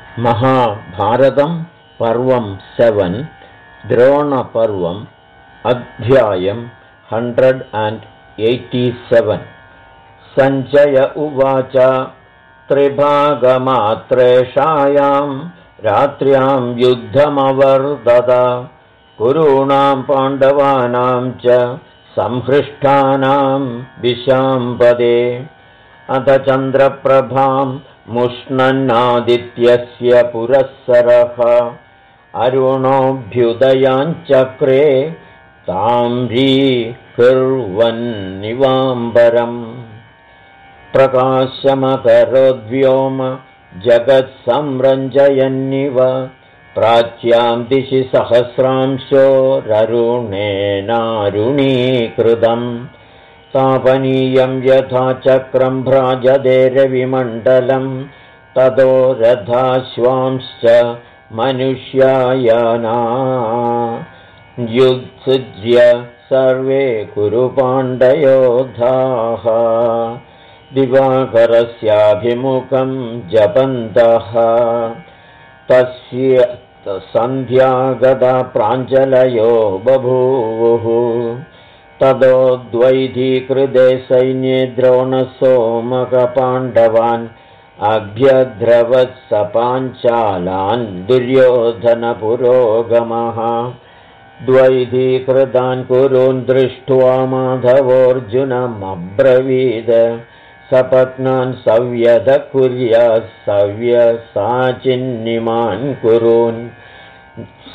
महाभारतं पर्वं 7 द्रोणपर्वम् अध्यायं 187 सञ्जय उवाच त्रिभागमात्रेषायां रात्र्यां युद्धमवर्तत कुरूणां पाण्डवानां च संहृष्टानां विशाम्पदे अथ चन्द्रप्रभां मुष्णन्नादित्यस्य पुरःसरः अरुणोऽभ्युदयाञ्चक्रे ताम्रीकुर्वन्निवाम्बरम् प्रकाशमकरोद्व्योम जगत्संरञ्जयन्निव प्राच्यां दिशि सहस्रांशोररुणेनारुणीकृतम् तापनीयं यथा चक्रं भ्राजते रविमण्डलं ततो रथाश्वांश्च मनुष्यायाना युत्सृज्य सर्वे कुरुपाण्डयोधाः दिवाकरस्याभिमुखं जपन्तः तस्य सन्ध्यागता प्राञ्जलयो बभूवुः ततो द्वैधीकृते सैन्ये द्रोणसोमकपाण्डवान् अभ्यद्रवत्स पाञ्चालान् दुर्योधनपुरोगमः द्वैधीकृतान् कुरून् दृष्ट्वा माधवोऽर्जुनमब्रवीद सपत्नान् सव्यध कुर्यात् सव्यसाचिन्निमान् कुरून् स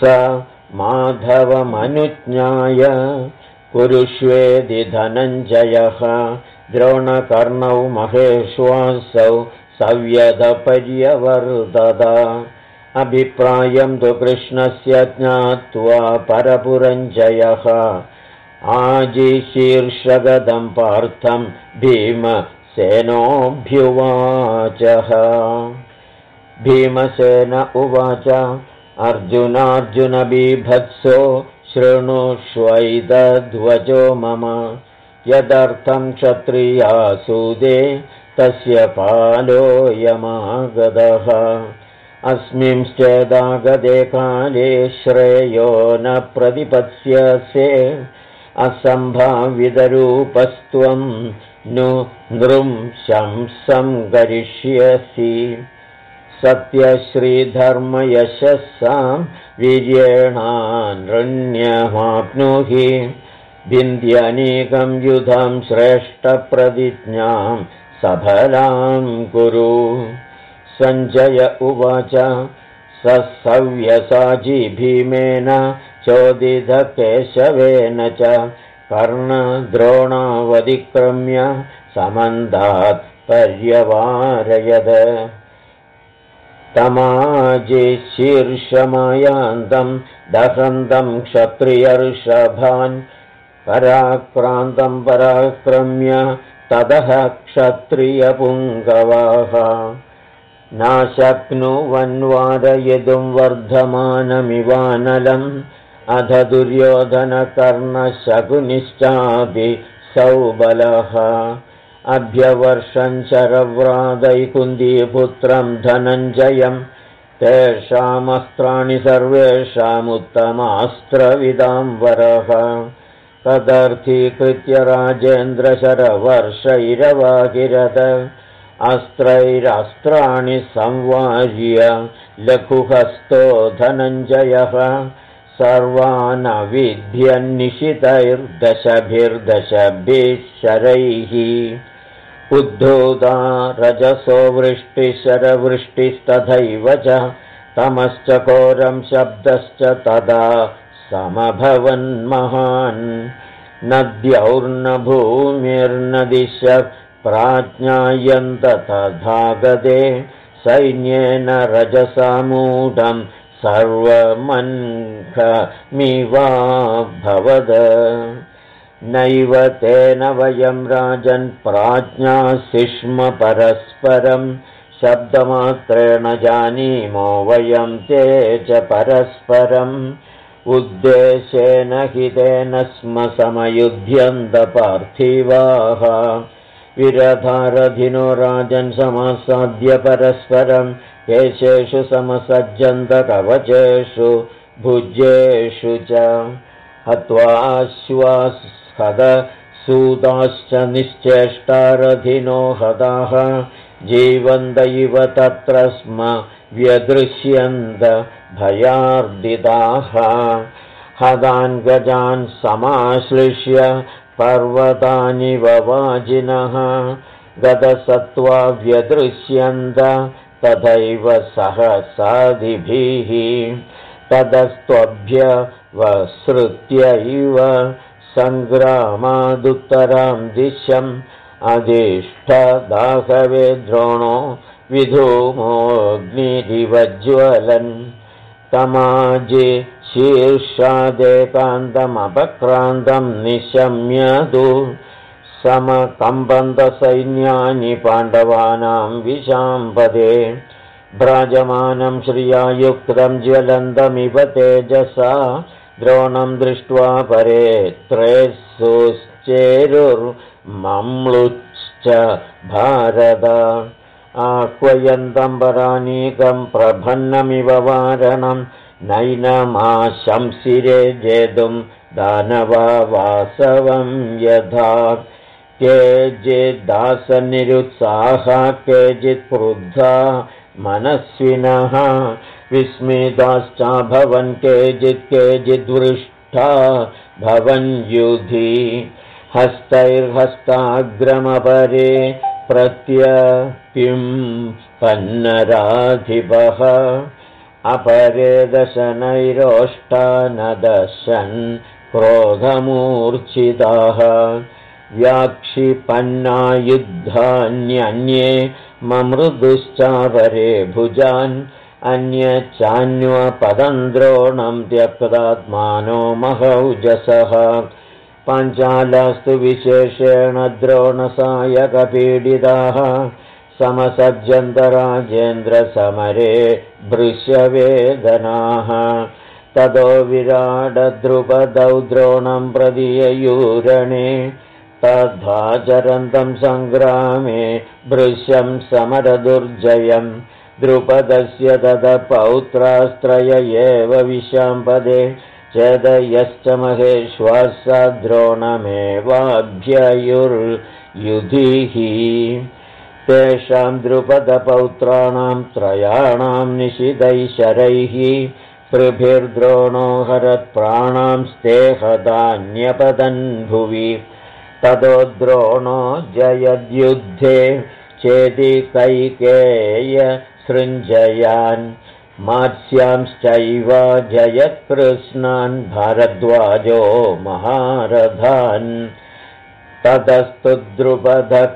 माधवमनुज्ञाय कुरुष्वेदि धनञ्जयः द्रोणकर्णौ महेश्वासौ सव्यधपर्यवर्तत अभिप्रायं तु कृष्णस्य ज्ञात्वा परपुरञ्जयः आजिशीर्षगदं पार्थं भीमसेनोऽभ्युवाचः भीमसेन उवाच अर्जुनार्जुन बीभत्सो शृणुष्वैतध्वजो मम यदर्थं क्षत्रियासूदे तस्य पालोऽयमागतः अस्मिंश्चेदागते काले श्रेयो न प्रतिपत्स्यसे असम्भावितरूपस्त्वं नु नृंशंसं करिष्यसि सत्यश्रीधर्मयशस्सां वीर्येणानृण्यमाप्नुहि विन्द्यनीकं युधां श्रेष्ठप्रतिज्ञां सफलां कुरु सञ्जय उवाच सव्यसाची भीमेन चोदितकेशवेन च कर्णद्रोणावतिक्रम्य समन्तात् पर्यवारयद तमाजिशीर्षमयान्तं दहन्तं क्षत्रियर्षभान् पराक्रान्तं पराक्रम्य ततः क्षत्रियपुङ्गवाः नाशक्नुवन्वारयितुं वर्धमानमिवानलम् अध दुर्योधनकर्णशकुनिश्चापि सौबलः अभ्यवर्षं शरव्रातैकुन्दीपुत्रं धनञ्जयं तेषामस्त्राणि सर्वेषामुत्तमास्त्रविदाम्बरः तदर्थीकृत्य राजेन्द्रशरवर्षैरवाकिरत अस्त्रैरस्त्राणि संवार्य लघुहस्तो धनञ्जयः सर्वानविध्यन्निशितैर्दशभिर्दशभिः शरैः उद्धूता रजसो वृष्टिशरवृष्टिस्तथैव च तमश्च घोरं शब्दश्च तदा समभवन्महान् नद्यौर्न दिशः प्राज्ञायन्त तथागते सैन्येन रजसामूढं सर्वमन्खमिवाभवद नैव तेन वयं राजन् प्राज्ञासिष्म परस्परं शब्दमात्रेण जानीमो वयं ते च परस्परम् उद्देशेन हितेन स्म समयुध्यन्त पार्थिवाः विरधारधिनो राजन् समासाद्य परस्परं केशेषु समसज्जन्तकवचेषु भुजेषु च हत्वाश्वासदसूताश्च निश्चेष्टारथिनो हताः जीवन्त इव तत्र स्म व्यदृश्यन्त भयार्दिताः हतान् गजान् समाश्लिष्य पर्वतानि ववाजिनः गतसत्त्वा व्यदृश्यन्त तथैव सहसादिभिः ततस्त्वभ्यवसृत्यैव सङ्ग्रामादुत्तरां दिशम् अधिष्ठदाहवे द्रोणो विधूमोऽग्निरिवज्ज्वलन् तमाजि शीर्षादेकान्तमपक्रान्तं निशम्यतु समकम्बन्तसैन्यानि पाण्डवानां विशाम्पदे भ्राजमानं श्रियायुक्तं ज्वलन्तमिव तेजसा द्रोणं दृष्ट्वा परे त्रयस्सुश्चेरुर्मम्लुश्च भारत आह्वयन्तं परानीकं प्रभन्नमिव वारणं नैनमाशंसिरे जेतुं दानवा वासवं यथा केचिद्दासनिरुत्साहा केचित् क्रुद्धा मनस्विनः विस्मिताश्चाभवन् केचिद्वृष्टा भवन् युधि हस्तैर्हस्ताग्रमपरे प्रत्यपिं पन्नराधिपः अपरे दशनैरोष्टानदशन् क्रोधमूर्च्छिताः व्याक्षिपन्ना युद्धान्यन्ये ममृदुश्चापरे भुजान् अन्यचान्वपदं द्रोणं त्यक्तात्मानो महौजसः पाञ्चालास्तु विशेषेण द्रोणसायकपीडिताः समसज्जन्तराजेन्द्रसमरे भृशवेदनाः ततो विराडद्रुपदौ द्रोणं प्रदीययूरणे तथा चरन्तं सङ्ग्रामे भृशं समरदुर्जयं द्रुपदस्य ततः पौत्रास्त्रय एव विशाम्पदे चेदयश्च महेश्वासा द्रोणमेवाभ्ययुर्युधिः तेषां द्रुपदपौत्राणां त्रयाणां निशितैः शरैः त्रिभिर्द्रोणो हरत्प्राणांस्ते हतान्यपतन् भुवि ततो द्रोणो जयद्युद्धे चेति कैकेय सृञ्जयान् मात्स्यांश्चैव जयत्कृष्णान् भारद्वाजो महारथान् ततस्तु द्रुपदः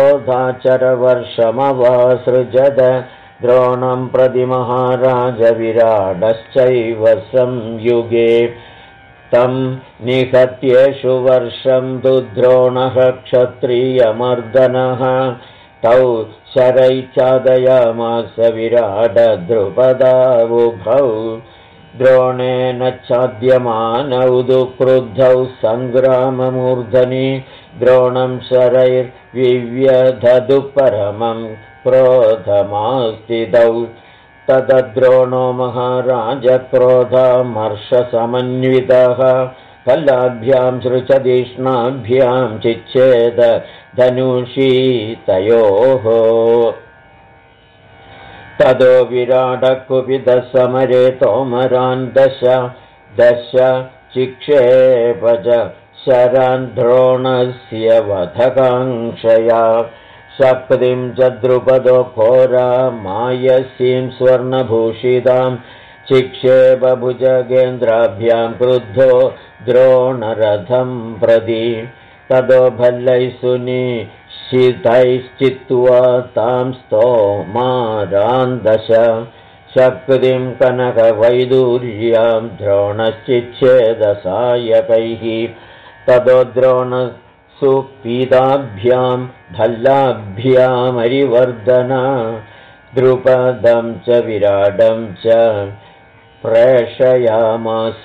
क्रोधाचरवर्षमवासृजद द्रोणं प्रति महाराजविराडश्चैव संयुगे तं निहत्येषु वर्षं तु द्रोणः क्षत्रियमर्दनः तौ शरैश्चादयामास विराड द्रुपदावुभौ द्रोणेन चाद्यमानौ तु क्रुद्धौ सङ्ग्राममूर्धनि द्रोणं शरैर्विव्यधदु परमं क्रोधमास्तितौ तद्द्रोणो महाराज क्रोधामर्षसमन्वितः फलाभ्यां सृचतीक्ष्णाभ्यां चिच्छेद धनुषीतयोः ततो विराडकुपितसमरे तोमरान् दश चिक्षेपज शरान् द्रोणस्य वधकाङ्क्षया शक्तिं च द्रुपदो घोरा मायसीं स्वर्णभूषितां चिक्षेपभुजगेन्द्राभ्यां क्रुद्धो द्रोणरथं प्रति ततो भल्लैः सुनिशितैश्चित्वा तां स्तोमारान् दश शक्तिं कनकवैदूर्यां द्रोणश्चिच्छेदसायकैः ततो द्रोणसुपीताभ्यां भल्लाभ्यामरिवर्धना द्रुपदं च विराडं च प्रेषयामास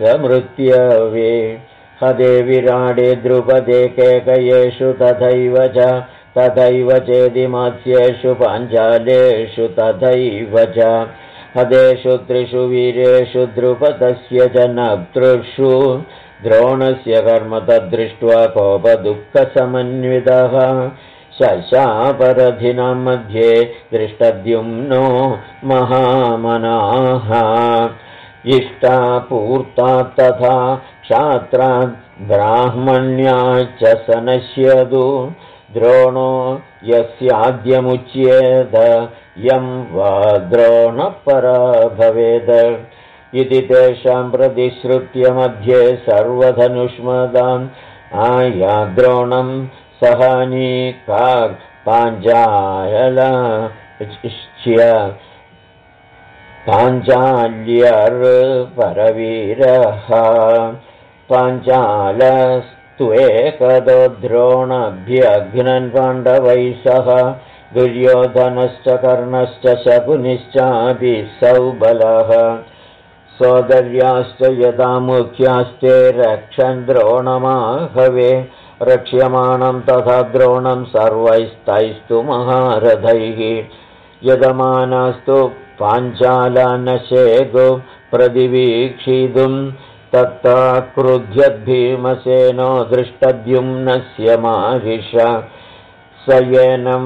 मृत्यवे हदे विराडे द्रुपदे केकयेषु तथैव च तथैव चेदिमास्येषु पाञ्चालेषु तथैव च हदेषु त्रिषु वीरेषु द्रुपदस्य च नक्तृषु द्रोणस्य कर्म तद्दृष्ट्वा कोपदुःखसमन्वितः शशापरथिनां मध्ये दृष्टद्युम्नो महामनाः इष्टापूर्ता तथा क्षात्रात् ब्राह्मण्याच्च स नश्यतु द्रोणो यस्याद्यमुच्येत यं वा द्रोणपरा भवेद इति तेषां प्रतिश्रुत्य मध्ये सर्वधनुष्मदाम् आयाद्रोणं सहानीका पाञ्चाल्यर्परवीरः पाञ्चालस्त्वेकदो द्रोणभ्यघ्नन् पाण्डवैः सह दुर्योधनश्च कर्णश्च शकुनिश्चापि सौबलः सोदर्याश्च यदा मुख्यास्ते रक्षन् द्रोणमाहवे रक्ष्यमाणं तथा द्रोणं सर्वैस्तैस्तु महारथैः यजमानास्तु पाञ्चालानशेगो प्रतिवीक्षितुं तत्ता क्रुध्यद्भीमसेनो दृष्टद्युम्नस्य मारिष स येनं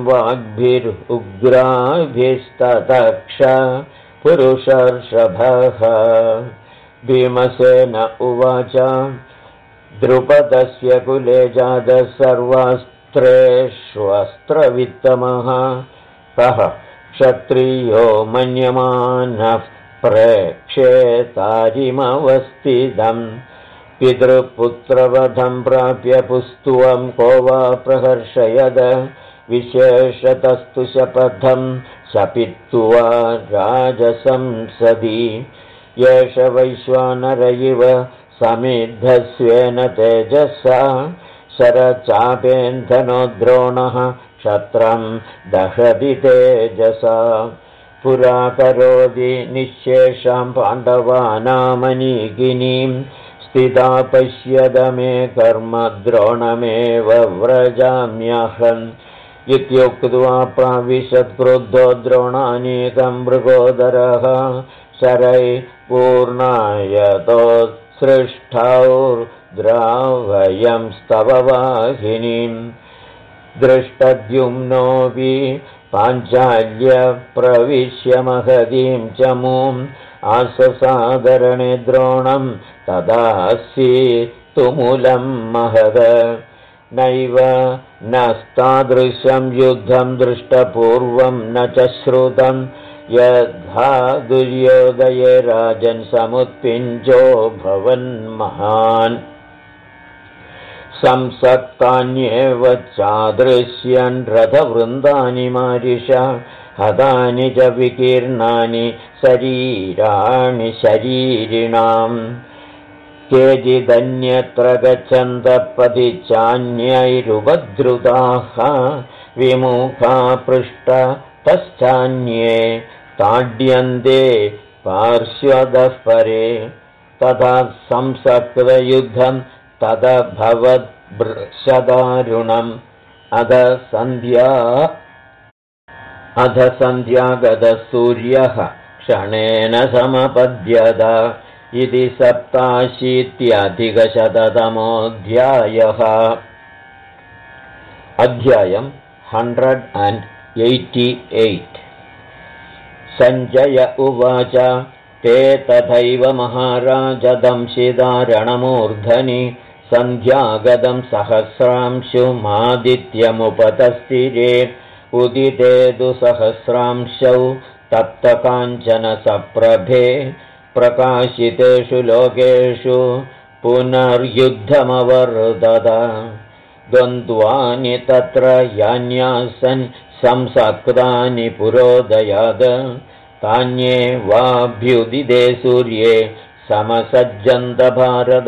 वाग्भिरुग्राभिस्ततक्ष पुरुषर्षभः भीमसेन उवाच द्रुपदस्य कुले जातः सर्वास्त्रेष्वस्त्रवित्तमः कः क्षत्रियो मन्यमानः प्रेक्षेतारिमवस्थितम् पितृपुत्रवधं प्राप्य पुस्तुवं को वा प्रहर्षयद विशेषतस्तु शपथं शपित्वा राजसंसदि येष वैश्वानर इव समिद्धस्वेन तेजसा शरचापेन्धनो द्रोणः क्षत्रं दहति तेजसा पुरा करोति निःशेषां पाण्डवानामनीकिनीं स्थिता पश्यद मे कर्म द्रोणमेव व्रजाम्यहम् इत्युक्त्वा प्राविशत्क्रुद्धो द्रोणानीकं मृगोदरः शरै पूर्णायतोत्सृष्टौर्द्रावयं स्तव वाहिनीं दृष्टद्युम्नोऽपि पाञ्चाल्य प्रविश्य महतीं चमूम् आससादरणे द्रोणं तदासी तुमुलं महद नैव नस्तादृशं युद्धं दृष्टपूर्वं न च श्रुतं यथा दुर्योदये राजन् समुत्पिञ्जो भवन्महान् संसक्तान्येव चादृश्यन् रथवृन्दानि मारिष हतानि च विकीर्णानि शरीराणि शरीरिणाम् केचिदन्यत्र गच्छन्तः पतिचान्यैरुपद्रुताः विमुखा पृष्ठतश्चान्ये ताड्यन्ते पार्श्वतः परे तथा संसक्तयुद्धं तदभवद्भृशदारुणम् अध सन्ध्यागतः सूर्यः क्षणेन समपद्यत इति 87 अध्यायम् 188 सञ्जय उवाच ते तथैव महाराज दंशिदारणमूर्धनि सन्ध्यागतं सहस्रांशुमादित्यमुपतस्थिरे उदिते तु सहस्रांशौ तप्तकाञ्चन सप्रभे प्रकाशितेषु लोकेषु पुनर्युद्धमवर्तत द्वन्द्वानि तत्र यान्यासन् संसक्तानि पुरोदयाद तान्ये वाभ्युदिते सूर्ये समसज्जन्त भारत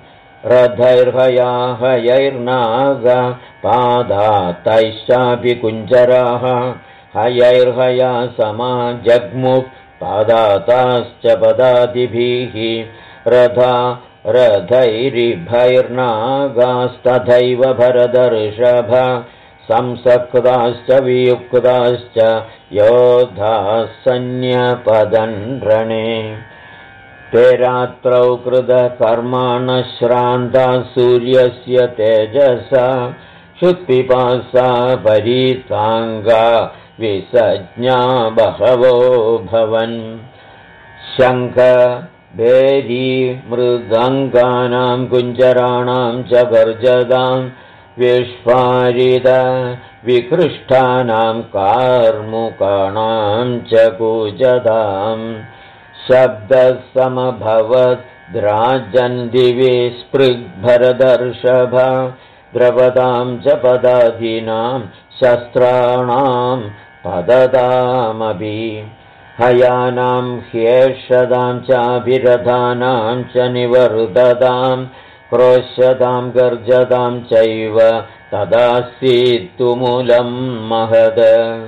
रथैर्हयाहयैर्नाग पादातैश्चापि कुञ्जराः हयैर्हया समाजग्मुः पादाताश्च पदातिभिः रथा रथैरिभैर्नागास्तथैव भरतर्षभ संसक्ताश्च वियुक्ताश्च योधाः सन्न्यपदन् रणे ते रात्रौ कृतकर्माणः श्रान्ताः सूर्यस्य तेजसा क्षुत्पिपासा परीताङ्गा विसज्ञा बहवो भवन् शङ्ख भेरी मृदङ्गानां कुञ्जराणां च गर्जदां विस्फारित विकृष्टानां कार्मुकाणां च कूजदां शब्दः समभवत् द्राजन् दिवि स्पृग्भरदर्षभ द्रवतां च पदादीनां शस्त्राणां पदतामपि हयानां ह्येषदां चाभिरथानां च निवर्ततां क्रोश्यतां गर्जतां चैव तदासीत्तुमुलं महद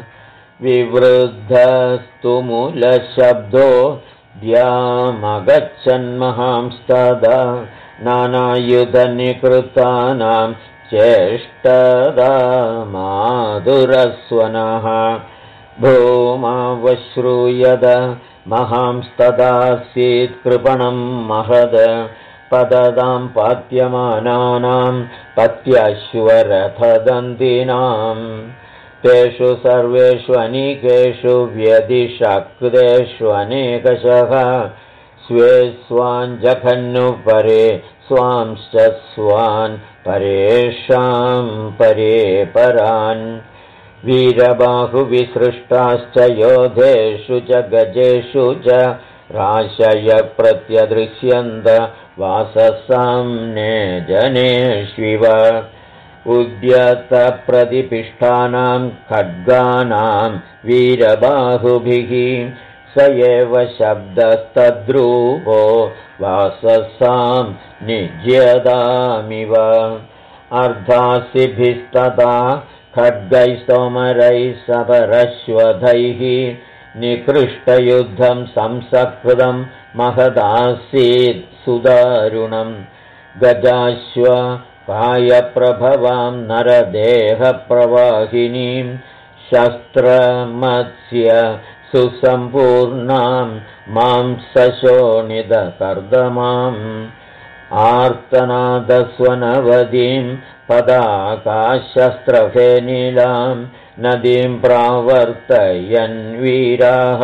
विवृद्धस्तुमुलशब्दो द्यामगच्छन्महांस्तदा नानायुधनिकृतानां चेष्टदा माधुरस्वनः भूमावश्रूयद महांस्तदासीत् कृपणं महद पददां पात्यमानानां पत्यश्वरथदन्तिनां तेषु सर्वेषु अनेकेषु व्यधिशक्तेषु अनेकशः स्वे स्वान् जघन्नु परे स्वांश्च स्वान् परेषां परे परान् वीरबाहुविसृष्टाश्च योधेषु च गजेषु च राशय प्रत्यदृश्यन्त वाससाम्ने जनेष्विव उद्यतप्रतिपिष्ठानां खड्गानां वीरबाहुभिः स एव शब्दस्तद्रूपो वाससां निज्यदामिव अर्धासिभिस्तदा खड्गैस्तोमरैः सपरश्वधैः निकृष्टयुद्धं संसकृतं महदासीत् सुदारुणं गजाश्व कायप्रभवां नरदेहप्रवाहिनीं शस्त्रमत्स्य सुसम्पूर्णां मांसशोणितकर्दमाम् आर्तनादस्वनवदीं पदाकाशस्त्रफेनिलां नदीं प्रावर्तयन् वीराः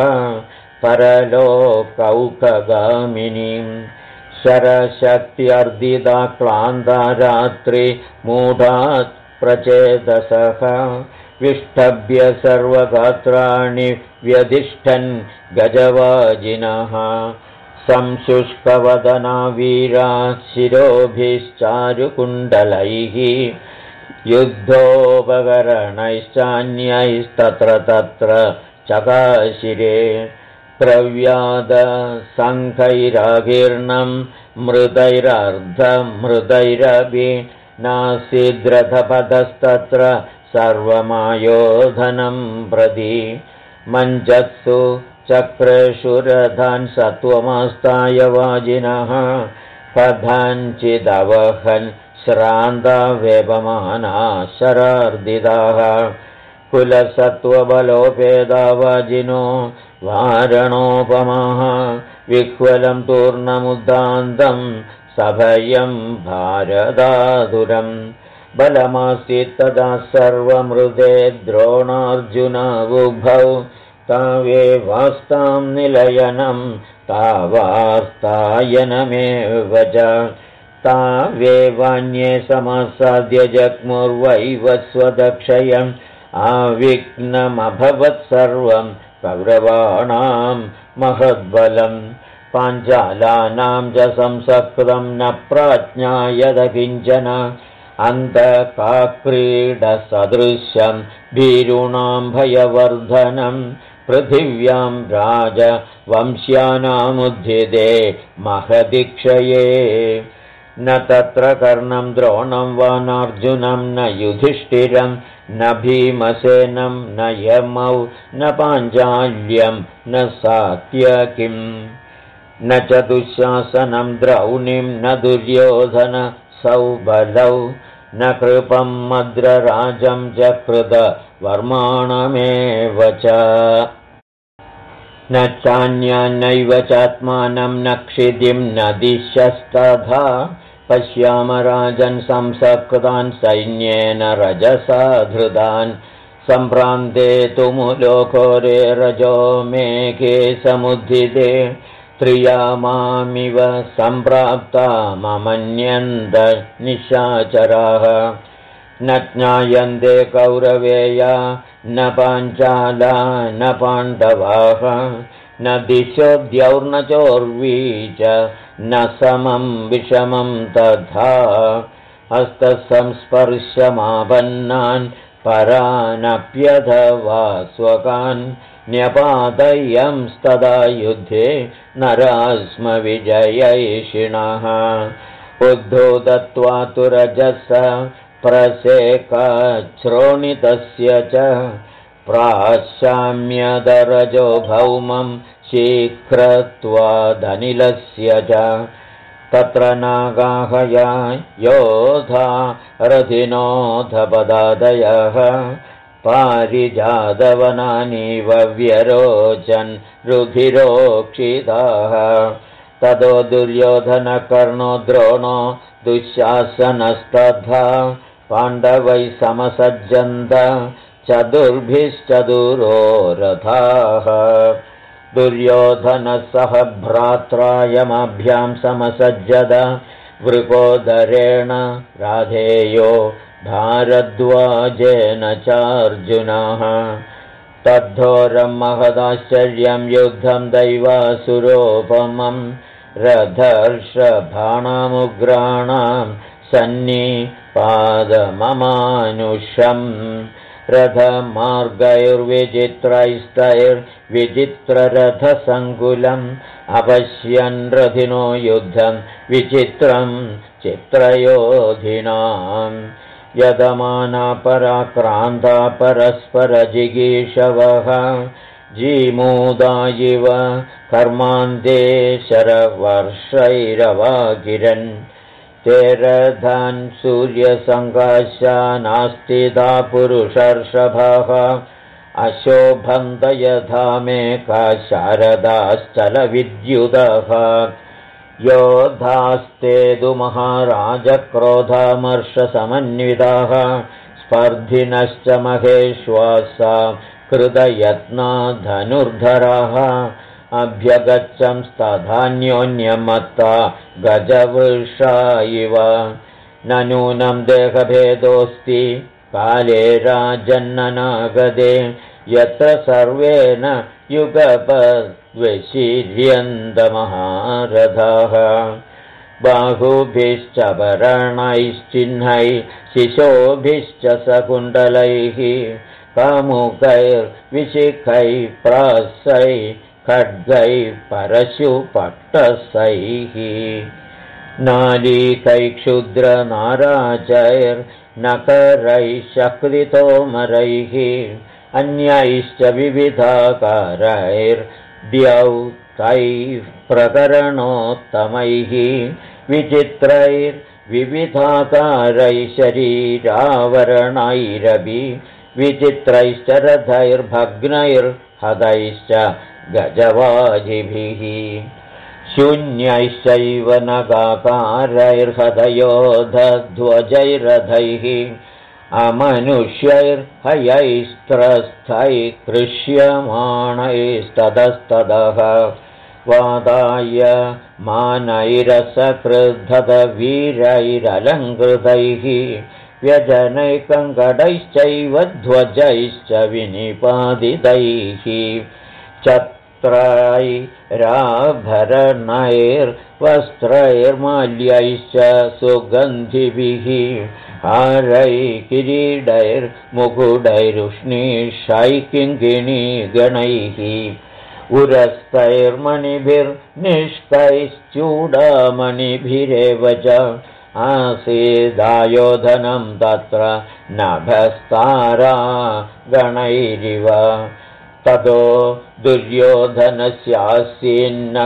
परलोकौकगामिनीं शरशक्त्यर्दिता क्लान्ता रात्रिमूढात् प्रचेतसः विष्टभ्य सर्वगात्राणि व्यधिष्ठन् गजवाजिनः संशुष्कवदना वीरा शिरोभिश्चारुकुण्डलैः युद्धोपकरणैश्चान्यैस्तत्र तत्र चकाशिरे प्रव्यादशङ्खैराकीर्णं मृदैरर्धमृदैरपि नासीद्रथपथस्तत्र सर्वमायोधनं प्रति मञ्चत्सु चक्रेषु रथान् सत्वमास्ताय वाजिनः कथञ्चिदवहन् श्रान्ता वेपमाना शरार्दिताः कुलसत्त्वबलोपेदा वाजिनो वारणोपमाः विह्वलं तूर्णमुद्दान्तं सभयं भारदाधुरं बलमासीत् तदा सर्वमृदे द्रोणार्जुनावुभौ तावेवास्तां निलयनं तावार्तायनमेव च तावेवान्ये समासाद्य जग्मुर्वैव स्वदक्षयम् आविघ्नमभवत् सर्वं कौरवाणां महद्बलं पाञ्चालानां च संसकृतं न प्राज्ञायत किञ्चन अन्धकाक्रीडसदृशं भीरूणां भयवर्धनं पृथिव्यां राजवंश्यानामुद्धिते महदिक्षये न तत्र कर्णं द्रोणं वा नार्जुनं न युधिष्ठिरं न भीमसेनं न यमौ न पाञ्चाल्यं न सात्यकिं न च दुःशासनं द्रौणिं न दुर्योधन सौबलौ न कृपं मद्रराजं च कृतवर्माणमेव च न चान्यान्नैव चात्मानं न क्षितिं न दिशस्तथा पश्याम राजन् संसकृतान् सैन्येन रजसा धृतान् सम्भ्रान्ते तु मुलोकोरे रजो मेघे समुद्धिते त्रियामामिव सम्प्राप्ता ममन्यन्त निशाचराः न ज्ञायन्ते कौरवेया न पाञ्चाला न पाण्डवाः न दिशो द्यौर्न चोर्वी च न समं विषमं तथा हस्तसंस्पर्शमापन्नान् परानप्यथवा स्वकान् न्यपातयंस्तदा युद्धे नरास्म विजयैषिणः उद्धोदत्वा तु रजस प्रसेकाच्छ्रोणितस्य च प्राशाम्यदरजो भौमं शीघ्रत्वादनिलस्य च तत्र नागाहया योधा रथिनोऽधपदादयः पारिजातवनानीव व्यरोचन् रुधिरोक्षिताः ततो दुर्योधनकर्णो द्रोणो दुःशासनस्तथा पाण्डवैः समसज्जन्त चतुर्भिश्चतुरो रथाः दुर्योधनः सह भ्रात्रायमभ्यां समसज्जत वृकोदरेण राधेयो भारद्वाजेन चार्जुनः तद्धोरं महदाश्चर्यं युद्धं दैवासुरोपमं रथर्षभाणामुग्राणां सन्निपादममानुषम् रथमार्गैर्विचित्रैस्तैर्विचित्ररथसङ्कुलम् अपश्यन् रथिनो युद्धं विचित्रं चित्रयोधिनाम् यदमाना पराक्रान्ता परस्परजिगीषवः जीमूदा इव कर्मान्ते शरवर्षैरवागिरन् ते रथान् सूर्यसङ्काशा नास्तिदा पुरुषर्षभः अशोभन्त यथा मेका शारदाश्चलविद्युतः योधास्ते तु महाराजक्रोधामर्षसमन्विताः स्पर्धिनश्च महेश्वासा कृतयत्ना धनुर्धराः अभ्यगच्छंस्तधान्योन्यमत्ता गजवृषा इव न नूनं देहभेदोऽस्ति काले राजन्ननागदे यत्र सर्वेण युगपद्विशीर्यन्तमहारथाः बाहुभिश्च भरणैश्चिह्नैः शिशोभिश्च सकुण्डलैः कामुकैर्विशिखैः प्रासैः खड्गैः परशुपट्टसैः नालीकैः क्षुद्रनाराजैर्नकरैः शक्तितोमरैः अन्यैश्च विविधाकारैर्द्यौतैः प्रकरणोत्तमैः विचित्रैर्विविधाकारैः शरीरावरणैरपि विचित्रैश्च रथैर्भग्नैर्हतैश्च गजवाजिभिः शून्यैश्चैव नगाकारैर्हतयोधध्वजैरथैः अमनुष्यैर्हयैस्त्रस्थैः कृष्यमाणैस्ततस्ततः वादाय मानैरसकृद्धतवीरैरलङ्कृतैः व्यजनैकङ्कटैश्चैव ध्वजैश्च विनिपादितैः छत्रैराभरणैर्वस्त्रैर्माल्यैश्च सुगन्धिभिः हारैः किरीटैर्मुकुटैरुष्णीषैः किङ्किणीगणैः उरस्तैर्मणिभिर्निष्कैश्चूडामणिभिरेव च आसीदायोधनं तत्र नभस्तारा गणैरिव ततो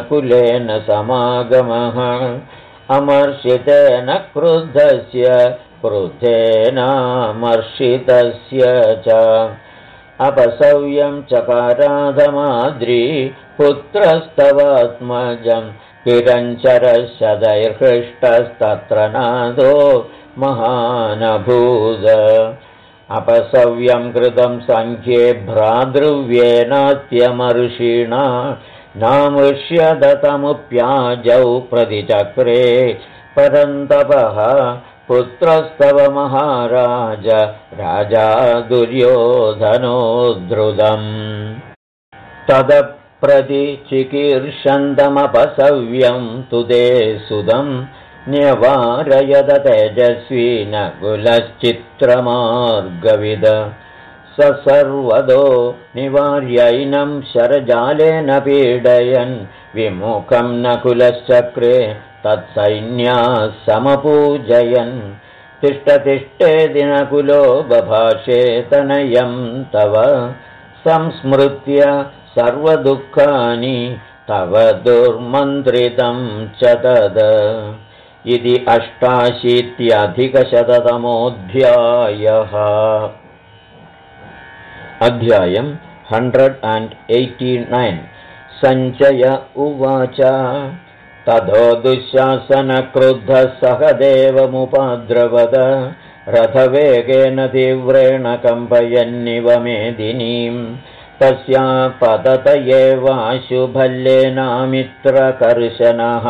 दुर्योधनस्यासीन्नकुलेन समागमः अमर्षितेन क्रुद्धस्य क्रुद्धेनामर्षितस्य च अपसव्यं चकाराधमाद्री पुत्रस्तवात्मजं किरञ्चरशदैर्हृष्टस्तत्र नादो महानभूद अपसव्यं कृतं सङ्ख्ये भ्रातृव्येनात्यमर्षिणा नामृष्यदतमुप्याजौ प्रतिचक्रे परन्तपः पुत्रस्तव महाराज राजा दुर्योधनोद्धृतम् तदप्रतिचिकीर्षन्तमपसव्यं तु ते सुदं न्यवारयद तेजस्वी नकुलश्चित्रमार्गविद स सर्वदो निवार्यैनं शरजालेन पीडयन् विमुखं नकुलश्चक्रे तत्सैन्याः समपूजयन् तिष्ठतिष्ठेति नकुलो बभाषे तनयं तव संस्मृत्य सर्वदुःखानि तव दुर्मन्त्रितं च तद इति 88-शततमोऽध्यायः अध्यायं 189 सञ्जय उवाच ततो दुःशासनक्रुद्धः सह देवमुपद्रवद रथवेगेन तीव्रेण कम्पयन्निव मेदिनीं तस्या पतत एवाशुभल्लेनामित्रकर्शनः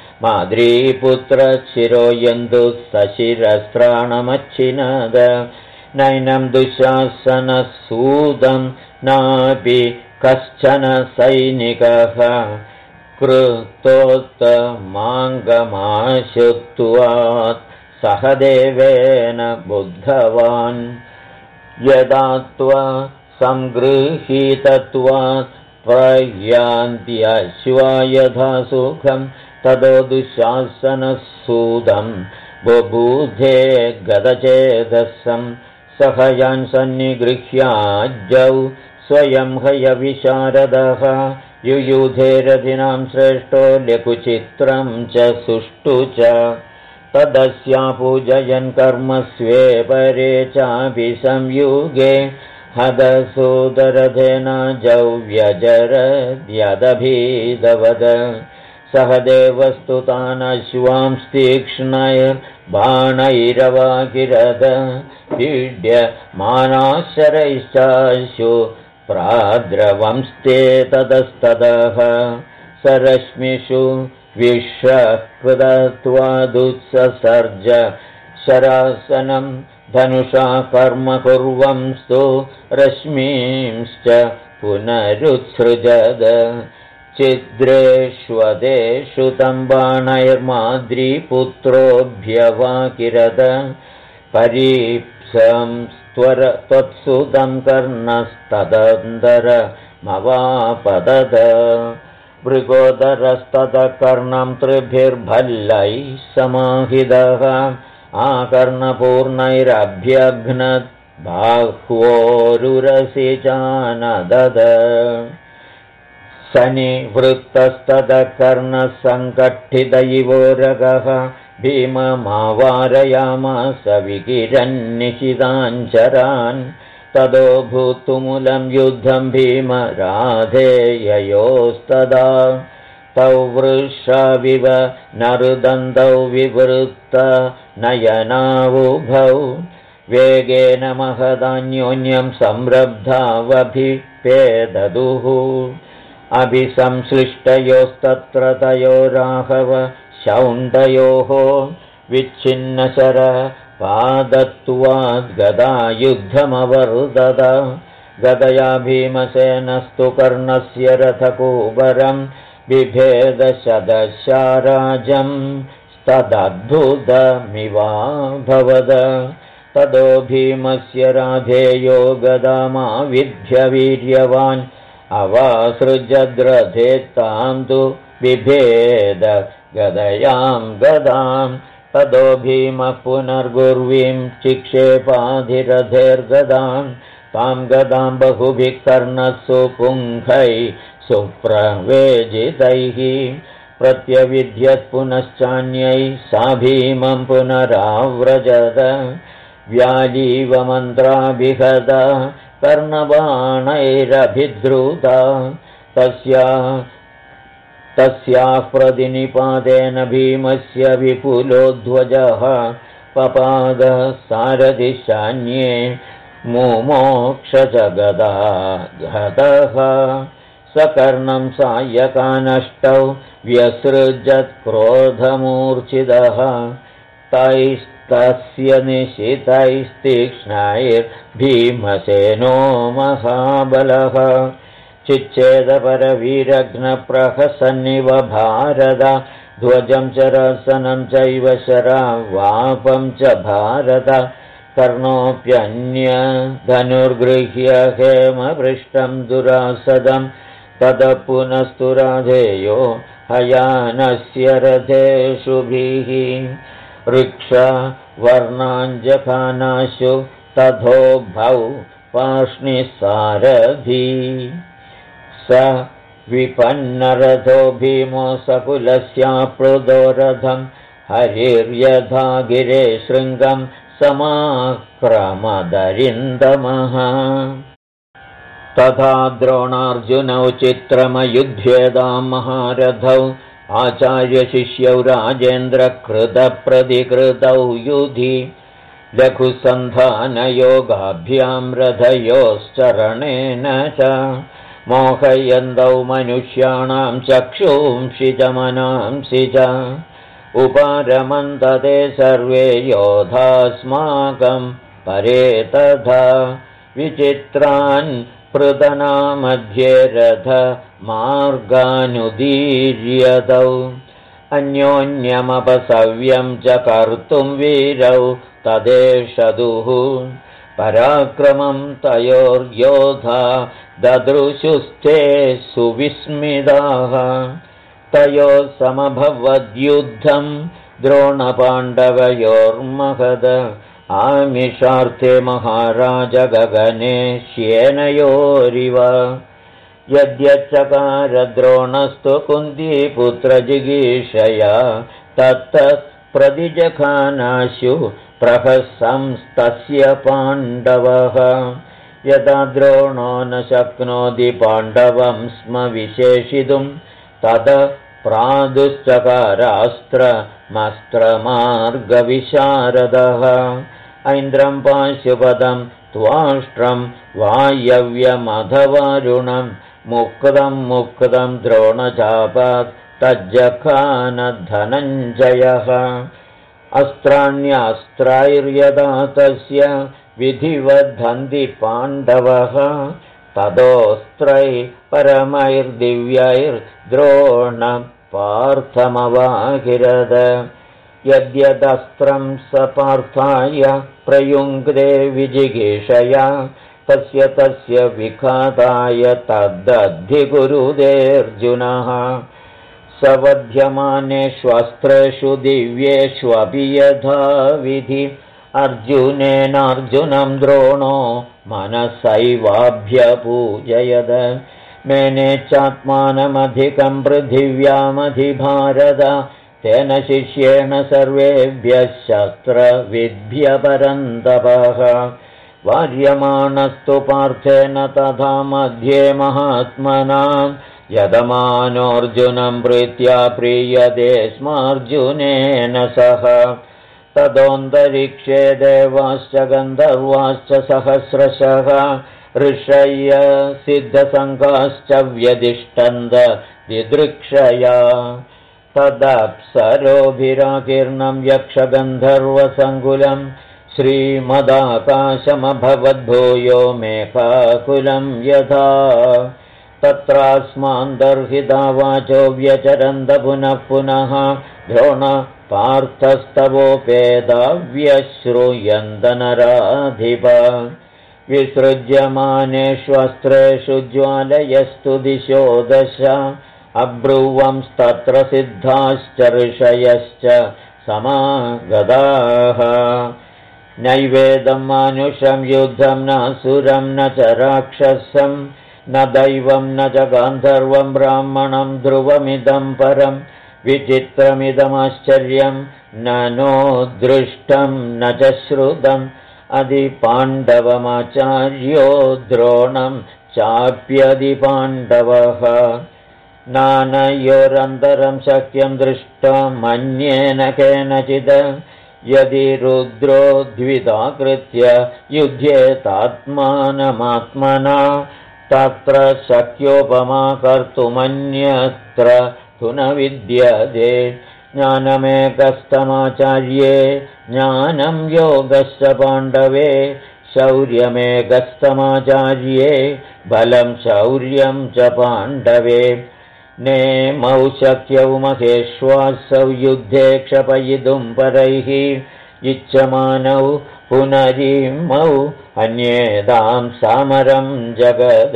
माद्रीपुत्रशिरोयन्तुः सशिरस्त्राणमच्छिनद नैनं दुःशासनसूदं नापि कश्चन सैनिकः कृतोत्तमाङ्गमाशुत्वात् सह देवेन बुद्धवान् यदा त्वा संगृहीतत्वात् प्रयान्त्यश्वा यथा सुखं ततो दुःशासनसूदं बुबुधे गदचेदसं सहयान् सन्निगृह्याज्जौ स्वयं हयविशारदः युयुधे रथिनां श्रेष्ठो लघुचित्रं च सुष्ठु च तदस्या पूजयन् कर्म स्वे परे चापि संयुगे हदसूदरथेन जौ व्यजरद्यदभीदवद सह देवस्तुतानश्वां तीक्ष्णैर्बाणैरवाकिरद पीड्य मानाशरैश्चाशु प्राद्रवंस्ते ततस्ततः सरश्मिषु विषकृतत्वादुत्ससर्ज शरासनं धनुषा कर्म कुर्वंस्तु रश्मींश्च पुनरुत्सृजद छिद्रेष्वदेषु तं बाणैर्माद्रीपुत्रोऽभ्यवाकिरद परीप्सं त्वत्सुतं कर्णस्तदन्तरमवापदद मृगोदरस्ततः कर्णं त्रिभिर्भल्लैः समाहितः आकर्णपूर्णैरभ्यघ्नद् बाह्वोरुरसि चानदद सनिवृत्तस्ततः कर्णसङ्कट्ठित इवोरगः भीममावारयामास विकिरन्निशिताञ्चरान् ततो भूतुमूलं युद्धं भीमराधेययोस्तदा तौ वृषाविव नरुदन्तौ विवृत्त नयनावुभौ वेगेन महदान्योन्यं संरब्धावभिपेददुः अभिसंश्लिष्टयोस्तत्र तयोराहव शौण्डयोः विच्छिन्नशर पादत्वाद्गदायुद्धमवर्दद गदया भीमसेनस्तु कर्णस्य रथकूबरं बिभेदशदशाराजं तदद्भुतमिवाभवद ततो भीमस्य राधेयो गदामाविध्यवीर्यवान् अवासृजद्रथे तां तु बिभेद गदयां गदां ततो भीमः पुनर्गुर्वीं चिक्षेपाधिरथैर्गदां तां गदां बहुभिः कर्णः सुपुङ्खैः सुप्रवेजितैः प्रत्यविध्यत्पुनश्चान्यै सा भीमं पुनराव्रजत व्यालीवमन्त्राभिहता कर्णबाणैरभिद्रुता तस्याः प्रतिनिपातेन भीमस्य विपुलोध्वजः पपादः सारथिशान्ये मुमोक्षजगदा घतः सकर्णं सायकानष्टौ व्यसृजत्क्रोधमूर्च्छितः तैस्तस्य निशितैस्तीक्ष्णैर्भीमसेनो महाबलः चिच्छेदपरवीरघ्नप्रहसन्निव भारत ध्वजं च रसनं चैव शरावापं च भारत कर्णोऽप्यन्यधनुर्गृह्य हेमपृष्ठं दुरासदं ततः पुनस्तु राधेयो हयानस्य रथेषुभिः ऋक्षवर्णाञ्जखानाशु तथोभौ पार्ष्णिसारथी स विपन्नरथो भीमो सकुलस्याप्लुतो रथं हरिर्यथा गिरे शृङ्गं समाक्रमदरिन्दमः तथा द्रोणार्जुनौ चित्रमयुध्येदां महारथौ आचार्यशिष्यौ राजेन्द्रकृतप्रतिकृतौ युधि लघुसन्धानयोगाभ्यां रथयोश्चरणेन च मोहयन्तौ मनुष्याणां चक्षुंषि च मनांसि च उपारमन्तते सर्वे योधास्माकं परे तथा विचित्रान् पृतना मध्ये रथमार्गानुदीर्यतौ अन्योन्यमपसव्यं च कर्तुं वीरौ तदेषदुः पराक्रमं तयोर्योधा ददृशुस्ते सुविस्मिताः तयोः समभवद्युद्धं द्रोणपाण्डवयोर्महद आमिषार्थे महाराज गगने श्येनयोरिव यद्यच्चकार द्रोणस्तु कुन्तीपुत्रजिगीषया तत्तत् प्रतिजखानाशु प्रहसंस्तस्य पाण्डवः यदा द्रोणो न शक्नोति पाण्डवं स्म विशेषितुं तद प्रादुश्चकारास्त्रमस्त्रमार्गविशारदः ऐन्द्रं पाशुपदं त्वाष्ट्रं वायव्यमधवारुणं मुक्तं द्रोणचापात् तज्जखानधनञ्जयः अस्त्राण्यस्त्रैर्यदा तस्य विधिवद्धन्ति पाण्डवः तदोऽस्त्रैः परमैर्दिव्यैर्द्रोणपार्थमवाकिरद यद्यदस्त्रं स पार्थाय प्रयुङ्क्ते विजिगीषया तस्य विघाताय तद्दधिकुरुदेऽर्जुनः सवध्यमानेष्वस्त्रेषु दिव्येष्वपि यथा विधि अर्जुनेनार्जुनं द्रोणो मनसैवाभ्यपूजयद मेने चात्मानमधिकं पृथिव्यामधिभारत तेन शिष्येण सर्वेभ्यः शस्त्रविद्भ्यपरन्तपः वार्यमाणस्तु पार्थेन तथा मध्ये महात्मनां यदमानोऽर्जुनं प्रीत्या प्रीयते स्मार्जुनेन सह तदोऽन्तरिक्षे देवाश्च गन्धर्वाश्च सहस्रशः ऋषय सिद्धसङ्घाश्च व्यधिष्ठन्त दिदृक्षया तदप्सरोभिराकीर्णं यक्षगन्धर्वसङ्कुलं श्रीमदाकाशमभवद्भूयो मेघाकुलं यथा तत्रास्मान्दर्हिता वाचो व्यचरन्त पुनः पुनः द्रोणपार्थस्तवोपेदाव्यश्रूयन्त नराधिप विसृज्यमानेष्वस्त्रेषु ज्वालयस्तु दिशो दश अब्रुवंस्तत्र सिद्धाश्च ऋषयश्च समागताः नैवेदं मानुषं युद्धं न सुरं न च राक्षसं न दैवं न च गान्धर्वं ब्राह्मणं ध्रुवमिदं परं विचित्रमिदमाश्चर्यं न नो दृष्टं न च श्रुतम् अधिपाण्डवमाचार्यो द्रोणं चाप्यधिपाण्डवः नानयोरन्तरं शक्यं दृष्टमन्येन केनचित् यदि रुद्रो द्विधाकृत्य युध्येतात्मानमात्मना तत्र शक्योपमा कर्तुमन्यत्र तु न विद्यते ज्ञानमेकस्तमाचार्ये ज्ञानं योगस्य पाण्डवे शौर्यमेकस्तमाचार्ये बलं शौर्यं च पाण्डवे नेमौ शक्यौ महेश्वासौ युद्धे क्षपयितुं परैः इच्छमानौ पुनरिमौ अन्येदां समरं जगद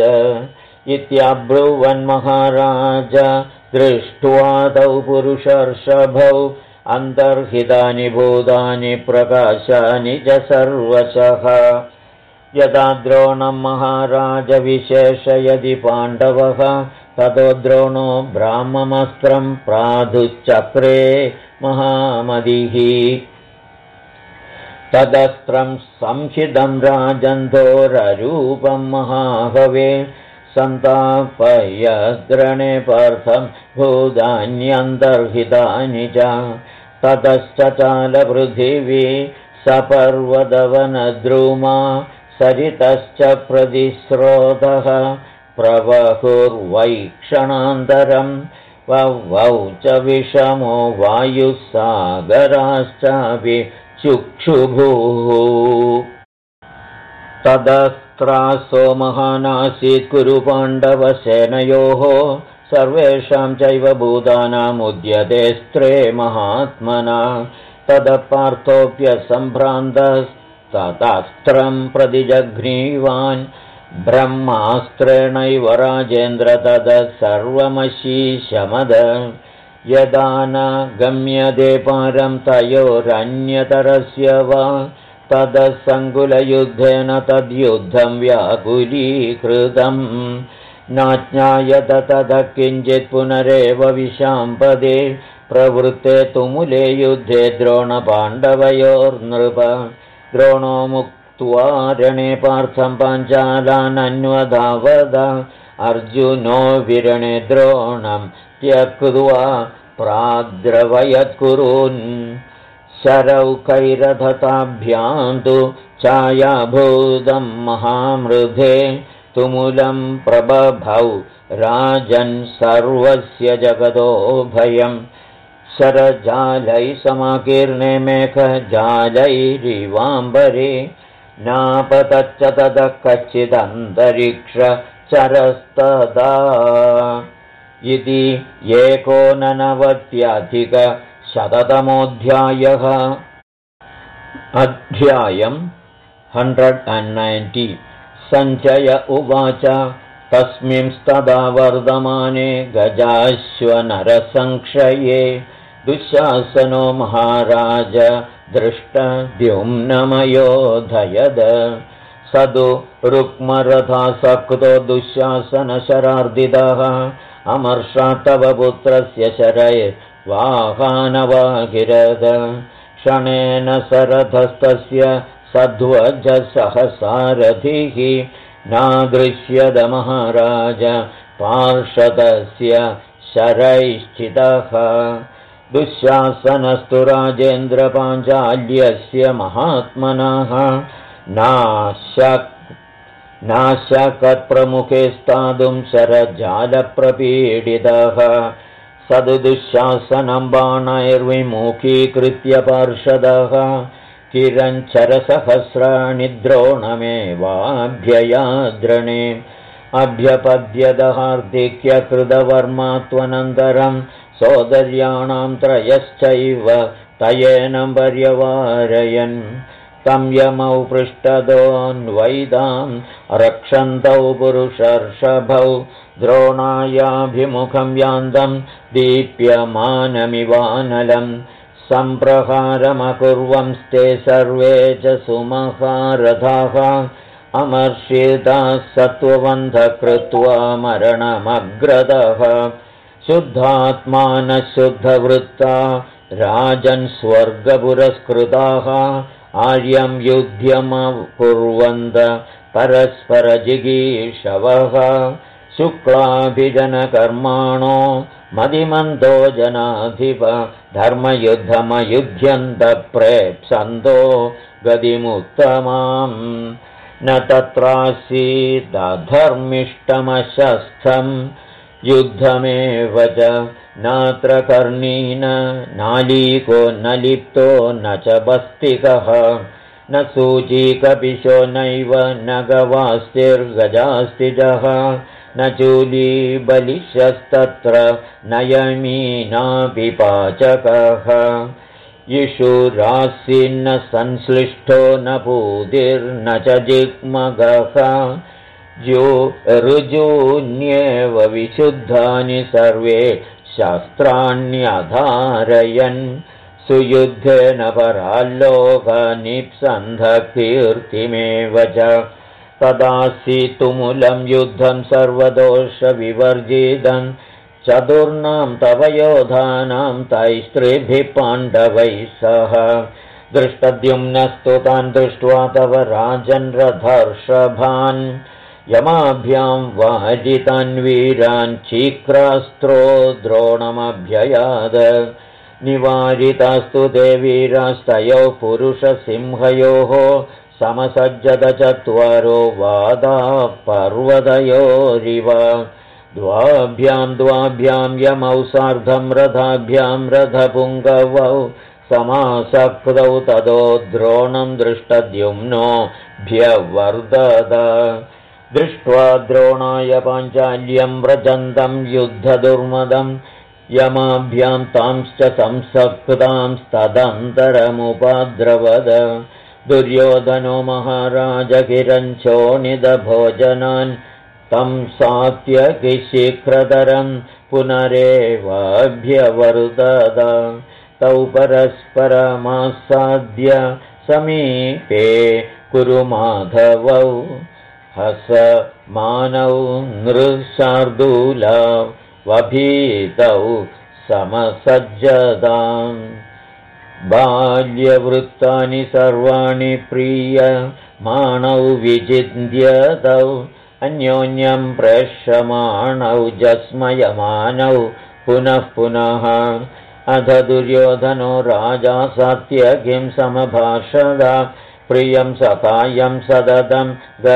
इत्यब्रुवन्महाराज दृष्ट्वा तौ पुरुषर्षभौ अन्तर्हितानि भूतानि प्रकाशानि च सर्वशः यदा द्रोणं महाराज विशेषयदि पाण्डवः ततो द्रोणो ब्राह्ममस्त्रं प्रादुश्चक्रे महामतिः तदस्त्रं संहितं राजन्धोररूपं महाहवे सन्तापयद्रणे पार्थं भूतान्यन्तर्हितानि च ततश्च चालपृथिवी सपर्वतवनद्रुमा सरितश्च प्रतिस्रोतः प्रवहुर्वैक्षणान्तरं ववौ च विषमो वायुः सागराश्चापि चुक्षुभुः तदस्त्रासो महानासीत् कुरु पाण्डवसेनयोः सर्वेषां चैव भूतानामुद्यतेऽस्त्रे महात्मना तदपार्थोऽप्यसम्भ्रान्तस्तदस्त्रं प्रतिजघ्नीवान् ब्रह्मास्त्रेणैव राजेन्द्र ततः सर्वमशीशमद यदा न गम्यते पारं तयोरन्यतरस्य वा ततः सङ्कुलयुद्धेन तद्युद्धं व्याकुलीकृतम् नाज्ञायत ततः किञ्चित् पुनरेव विशाम्पदे प्रवृत्ते तुमुले युद्धे द्रोणपाण्डवयोर्नृप द्रोणो मुक्त्वा रणे पार्थं पाञ्चालानन्वधावद अर्जुनो विरणे द्रोणं त्यक्त्वा प्राद्रवयत्कुरून् शरौकैरधताभ्यां तु छायाभूतं महामृधे तुमुलं प्रबभौ राजन् सर्वस्य जगतो भयं शरजालै समाकीर्णे मेघजालैरिवाम्बरे नापतच्च ततः कच्चिदन्तरिक्षचरस्तदा इति 1999-शततमोऽध्यायः अध्यायम् 190 सञ्जय उवाच तस्मिंस्तदा वर्धमाने गजाश्वनरसंक्षये दुःशासनो महाराज दृष्टद्युम्नमयोधयद स तु रुक्मरथासक्तो दुःशासनशरार्दितः अमर्षा तव पुत्रस्य शरैर्वाहानवागिरद क्षणेन सरथस्तस्य सध्वजसहसारथिः नादृश्यद महाराज पार्षदस्य शरैश्चितः दुःशासनस्तु राजेन्द्रपाञ्चाल्यस्य महात्मनः नाशकत्प्रमुखे स्थातुं शरजालप्रपीडितः स तु दुःशासनं बाणैर्विमुखीकृत्य पार्षदः किरञ्चरसहस्राणि द्रोणमेवाभ्ययाद्रणे अभ्यपद्यदहार्दिक्यकृतवर्मा त्वनन्तरं सोदर्याणां त्रयश्चैव तयेनं पर्यवारयन् तं यमौ पृष्ठदोऽन्वैदां रक्षन्तौ पुरुषर्षभौ द्रोणायाभिमुखं यान्तं दीप्यमानमिवानलं सम्प्रहारमकुर्वंस्ते सर्वे च सुमहारथाः अमर्षिताः सत्त्वबन्धः कृत्वा मरणमग्रतः शुद्धात्मानः शुद्धवृत्ता राजन् स्वर्गपुरस्कृताः आर्यं युध्यमकुर्वन्त परस्परजिगीषवः शुक्लाभिजनकर्माणो मदिमन्दो जनाधिप धर्मयुद्धमयुध्यन्तप्रेप्सन्दो गतिमुत्तमाम् न तत्रासीदधर्मिष्टमशस्थं युद्धमेव च नात्र कर्णीन नालीको न लिप्तो न च बस्तिकः न सूचीकपिशो नैव न गवास्तिर्गजास्तिजः न चूली बलिशस्तत्र न यमीनापि पाचकः यिषुरासीन्न संश्लिष्टो न पूतिर्न च जिग्मगः ऋजून्येव विशुद्धानि सर्वे शास्त्राण्यधारयन् सुयुद्धेन पराल्लोकनिप्सन्धकीर्तिमेव च तदासीतुमुलं युद्धं सर्वदोषविवर्जितं चतुर्णां तव योधानां तैस्त्रिभिः पाण्डवैः सह दृष्टद्युम्नस्तु तान् दृष्ट्वा तव राजन् रथर्षभान् यमाभ्यां वाजितान् वीरान् चीक्रास्त्रो द्रोणमभ्ययाद निवारितास्तु ते वीरास्तयो पुरुषसिंहयोः समसज्जतचत्वारो वादाः पर्वतयोरिव द्वाभ्यां यमौ सार्धं रथाभ्यां रथपुङ्गवौ समासक्तौ ततो द्रोणं दृष्टद्युम्नोऽभ्यवर्धत दृष्ट्वा द्रोणाय पाञ्चाल्यं व्रजन्तं युद्धदुर्मदं यमाभ्यां तांश्च संसक्तांस्तदन्तरमुपद्रवद दुर्योधनो महाराज किरञ्चोणितभोजनान् तं सात्यकिशीघ्रतरं पुनरेवाभ्यवर्धत तौ परस्परमासाद्य समीपे कुरुमाधवौ हसमानौ नृशार्दूलौ वभीतौ समसज्जताम् बाल्यवृत्तानि सर्वाणि प्रीयमाणौ विचिन्त्यतौ अन्योन्यं प्रेष्यमाणौ जस्मयमानौ पुनः पुनः अध दुर्योधनो राजा सात्यकिं समभाषद प्रियं सखायं सततं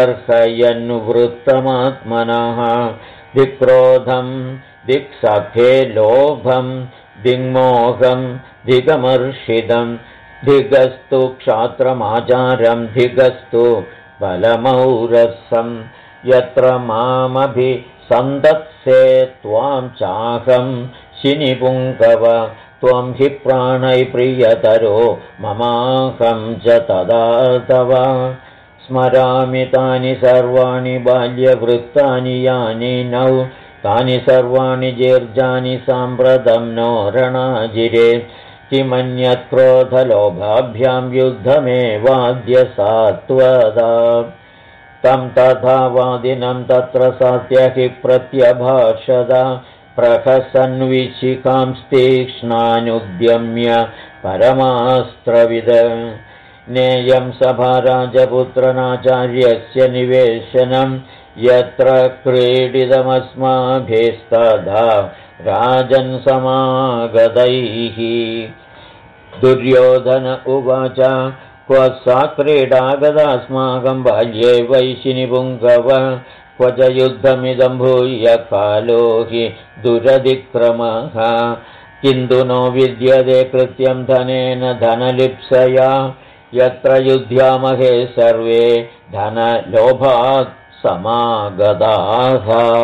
गर्हयन्वृत्तमात्मनः दिक्रोधं दिक्सखे लोभं दिग्मोहं दिगमर्षितं दिगस्तु क्षात्रमाचारं दिगस्तु बलमौरसं यत्र मामभिसन्दत्से त्वां चाहं शिनिपुङ्गव त्वं हि प्राणै प्रियतरो ममाहं च तदा तव स्मरामि तानि सर्वाणि बाल्यवृत्तानि यानि नौ तानि सर्वाणि जीर्जानि साम्प्रतं नो रणाजिरे किमन्यत्क्रोधलोभाभ्यां युद्धमेवाद्य सात्वदा तं तथा वादिनं तत्र सात्यहि प्रत्यभाषद प्रहसन्विशिखांस्तीक्ष्णानुद्यम्य परमास्त्रविद नेयं सभाराजपुत्रनाचार्यस्य निवेशनं यत्र क्रीडितमस्माभिस्तदा राजन् समागतैः दुर्योधन उवाच क्व सा क्रीडागतास्माकं बाल्ये वैशिनिपुङ्गव क्व च युद्धमिदं भूय कालो हि दुरतिक्रमः किन्तु नो विद्यते कृत्यं धनेन धनलिप्सया यत्र युध्यामहे सर्वे धनलोभात् समागताः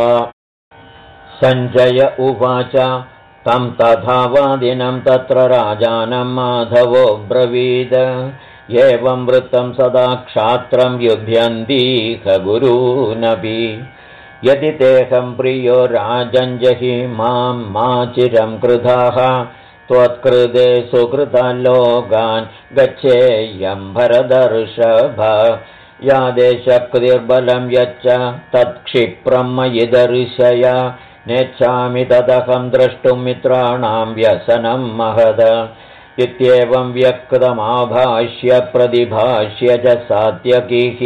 सञ्जय उवाच तं तथा वादिनं तत्र राजानं माधवो ब्रवीद एवं वृत्तं सदा क्षात्रं युध्यन्तीह गुरूनपि यदि तेऽहं प्रियो राजञ्जहि मां माचिरं कृधाः त्वत्कृते सुकृताल्लोकान् गच्छेयं भरदर्षभ यादे शक्तिर्बलं यच्च तत्क्षिप्रं मयि दर्शय नेच्छामि तदहं द्रष्टुं मित्राणां व्यसनं महद इत्येवं व्यक्तमाभाष्य प्रतिभाष्य च सात्यकिः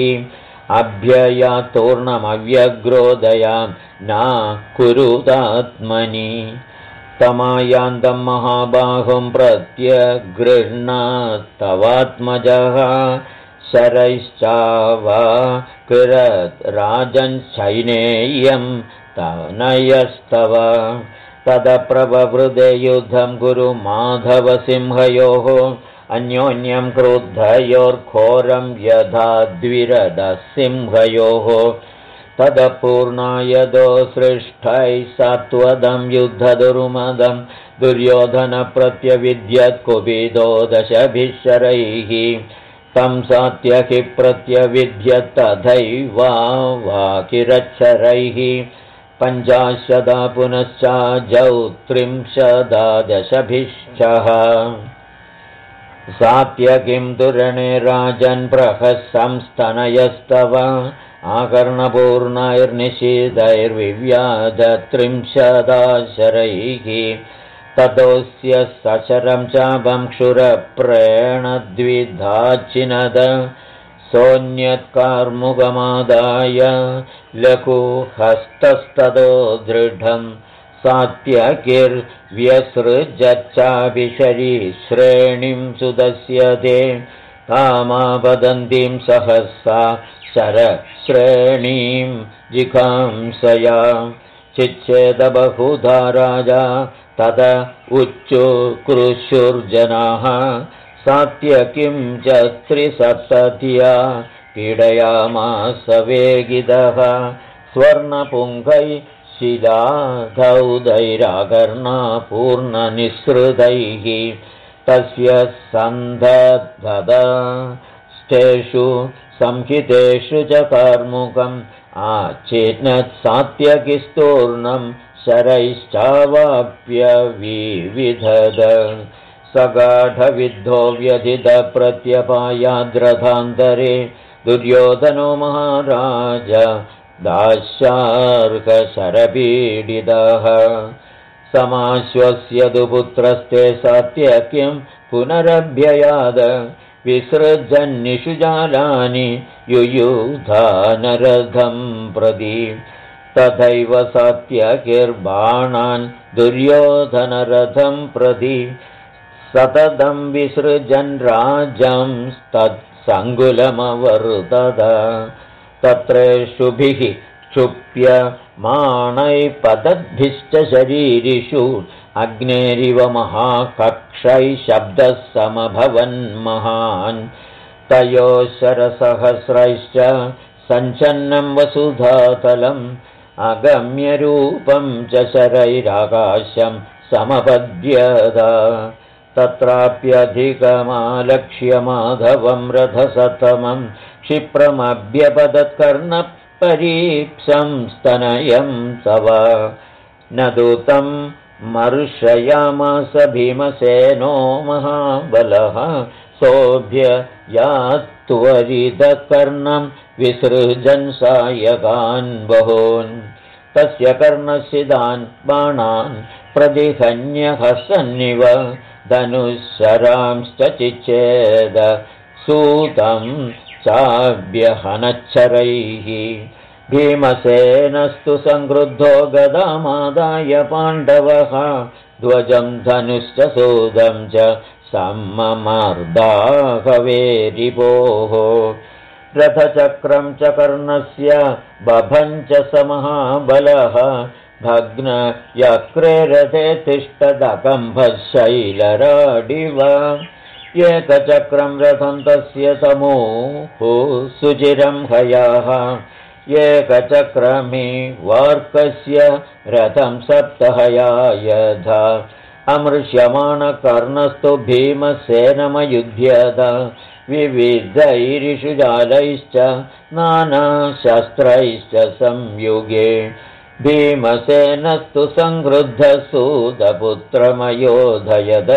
अभ्ययातूर्णमव्यग्रोदयां न कुरुतात्मनि तमायान्तं महाबाहुं प्रत्यगृह्णात्तवात्मजः शरैश्चावा किरद्राजञ्चैनेयं तनयस्तव तदप्रववृदे युद्धं कुरु माधवसिंहयोः अन्योन्यं क्रुद्धयोर्घोरं यथा द्विरदसिंहयोः तदपूर्णायदो सृष्टैः सत्वदं युद्धदुर्मदं दुर्योधनप्रत्यविद्यत्कुपितो दशभिः शरैः तं सात्यकि प्रत्यविद्यत् तथैवाकिरच्छरैः पञ्चाशदा पुनश्चाजौ त्रिंशदा दशभिश्चः सात्यकिं दुरणे राजन् प्रहसंस्तनयस्तव आकर्णपूर्णैर्निशीदैर्विव्याध त्रिंशदा शरैः ततोऽस्य सशरं चापं क्षुरप्रेण द्विधाचिनद सोऽन्यत्कार्मुकमादाय लघुहस्तस्ततो दृढं सात्यकिर्व्यसृजच्चाभिशरीश्रेणीं सुदस्यते कामापदन्तीं सहसा शरश्रेणीं जिघांसया चिच्छेदबहुधा राजा तद उच्चुकृशुर्जनाः सात्यकिं च त्रिसप्तत्या पीडयामास वेगिदः स्वर्णपुङ्गै शिलाधौदैराकर्णापूर्णनिःसृतैः तस्य सन्धदस्तेषु संहितेषु च कार्मुकम् आचिनत् सात्यकिस्तूर्णं शरैश्चावाप्य विविधद सगाढविद्धो व्यथितप्रत्यपायाद्रथान्तरे दुर्योधनो महाराज दाशार्कशरपीडितः समाश्वस्यतु पुत्रस्ते सात्यकिं पुनरभ्ययाद विसृजन्निषुजालानि युयुधानरथं प्रति तथैव सात्यकिर्बाणान् दुर्योधनरथं प्रति सततं विसृजन् राजं तत्सङ्कुलमवर्तत तत्रेषुभिः क्षुप्यमाणैपतद्भिश्च शरीरिषु अग्नेरिव महाकक्षैः शब्दः समभवन्महान् तयोः शरसहस्रैश्च सञ्चन्नं वसुधातलम् अगम्यरूपं च शरैराकाशं समपद्यत तत्राप्यधिकमालक्ष्य माधवं रथसतमं क्षिप्रमभ्यपतत्कर्णपरीप्सं स्तनयं तव न दूतं मर्शयामास भीमसेनो महाबलः सोऽभ्ययात्त्वरितकर्णं विसृजन् सायकान् बहून् तस्य कर्णसिदान् बाणान् प्रतिहन्यहसन्निव धनुःशरांश्च चिच्छेद सूतं चाभ्यहनच्छरैः भीमसेनस्तु संक्रुद्धो गदामादाय पाण्डवः ध्वजं धनुश्च सूदं च सम्मर्दाहवेरिपोः रथचक्रं च कर्णस्य बभञ्च समहाबलः भग्नयक्रे रथे तिष्ठदकम्भशैलराडिव एकचक्रं रथं तस्य तमूः सुचिरं हयाः एकचक्रमि वार्कस्य रथं सप्तहया यथा अमृष्यमाणकर्णस्तु भीमसेनमयुध्यत विविधैरिषुजालैश्च नानाशस्त्रैश्च संयुगे भीमसेनस्तु संक्रुद्धसूतपुत्रमयोधयद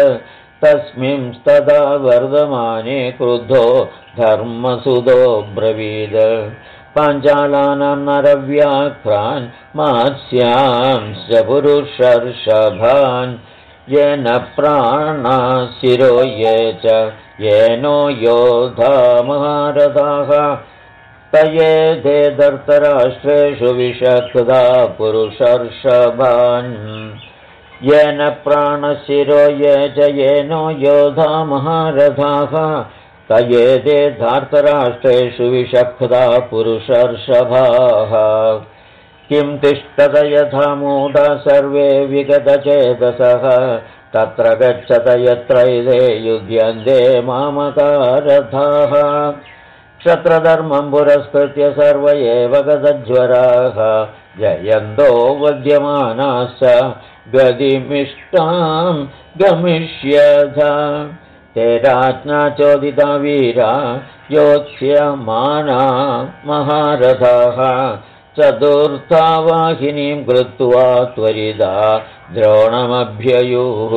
तस्मिंस्तदा वर्धमाने क्रुद्धो धर्मसुतो ब्रवीद पाञ्चालानां नरव्याघ्रान् मात्स्यांश्च पुरुषर्षभान् येन प्राणा शिरो ये च येनो योधा महारथाः तयेधे धर्तराष्ट्रेषु विशक्ता पुरुषर्षभान् येन प्राणशिरो ये च येनो योधा महारथाः तयेधे धार्तराष्ट्रेषु विशक्ता पुरुषर्षभाः किं तिष्ठत यथा मूढा सर्वे विगतचेतसः तत्र गच्छत यत्रैधे युध्यन्ते मामकारथाः क्षत्रधर्मं पुरस्कृत्य सर्व एव गतज्वराः जयन्तो वद्यमानाश्च गतिमिष्टां गमिष्यथ ते राज्ञा चोदिता वीरा योत्स्यमाना महारथाः चतुर्था वाहिनीं कृत्वा त्वरिता द्रोणमभ्ययुः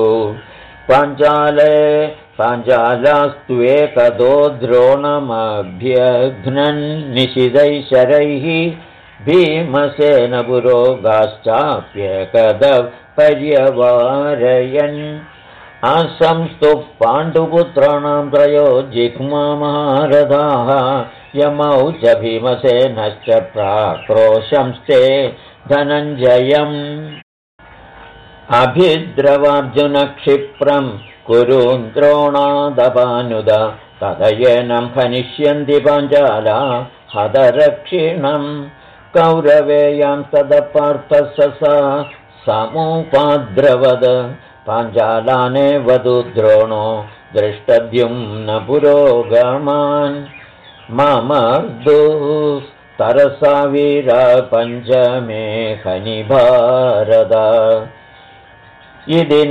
पाञ्चालास्त्वेकतो द्रोणमभ्यघ्नन्निशितैशरैः भीमसेनपुरोगाश्चाप्येकदा पर्यवारयन् आसंस्तु पाण्डुपुत्राणां त्रयो जिह्मा महारथाः यमौ च भीमसेनश्च प्राक्रोशंस्ते धनञ्जयम् अभिद्रवार्जुनक्षिप्रं कुरुन् द्रोणादपानुद तदयनं खनिष्यन्ति पाञ्चाला हतरक्षिणम् कौरवेयां तदपार्थः सा समुपाद्रवद पाञ्चालाने वधु द्रोणो दृष्टद्युम्न पुरोगमान् ममर्दुस्तरसा वीरा पञ्चमे खनिभारद इति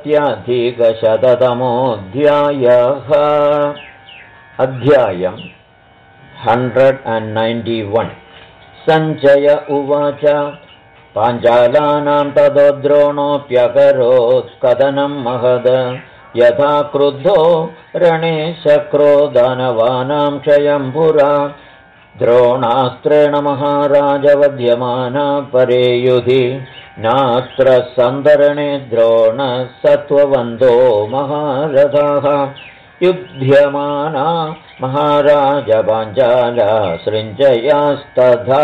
90-अधिकशततमोऽध्यायः अध्यायम् 191 सञ्जय उवाच पाञ्चालानां ततो द्रोणोऽप्यकरोत् कथनं महद यथा क्रुद्धो रणे शक्रो दानवानां क्षयं पुरा द्रोणास्त्रेण महाराजवध्यमाना परे युधि नास्त्र सन्दरणे द्रोणसत्त्ववन्तो महारथाः युध्यमाना महाराज पाञ्चाला सृञ्जयास्तथा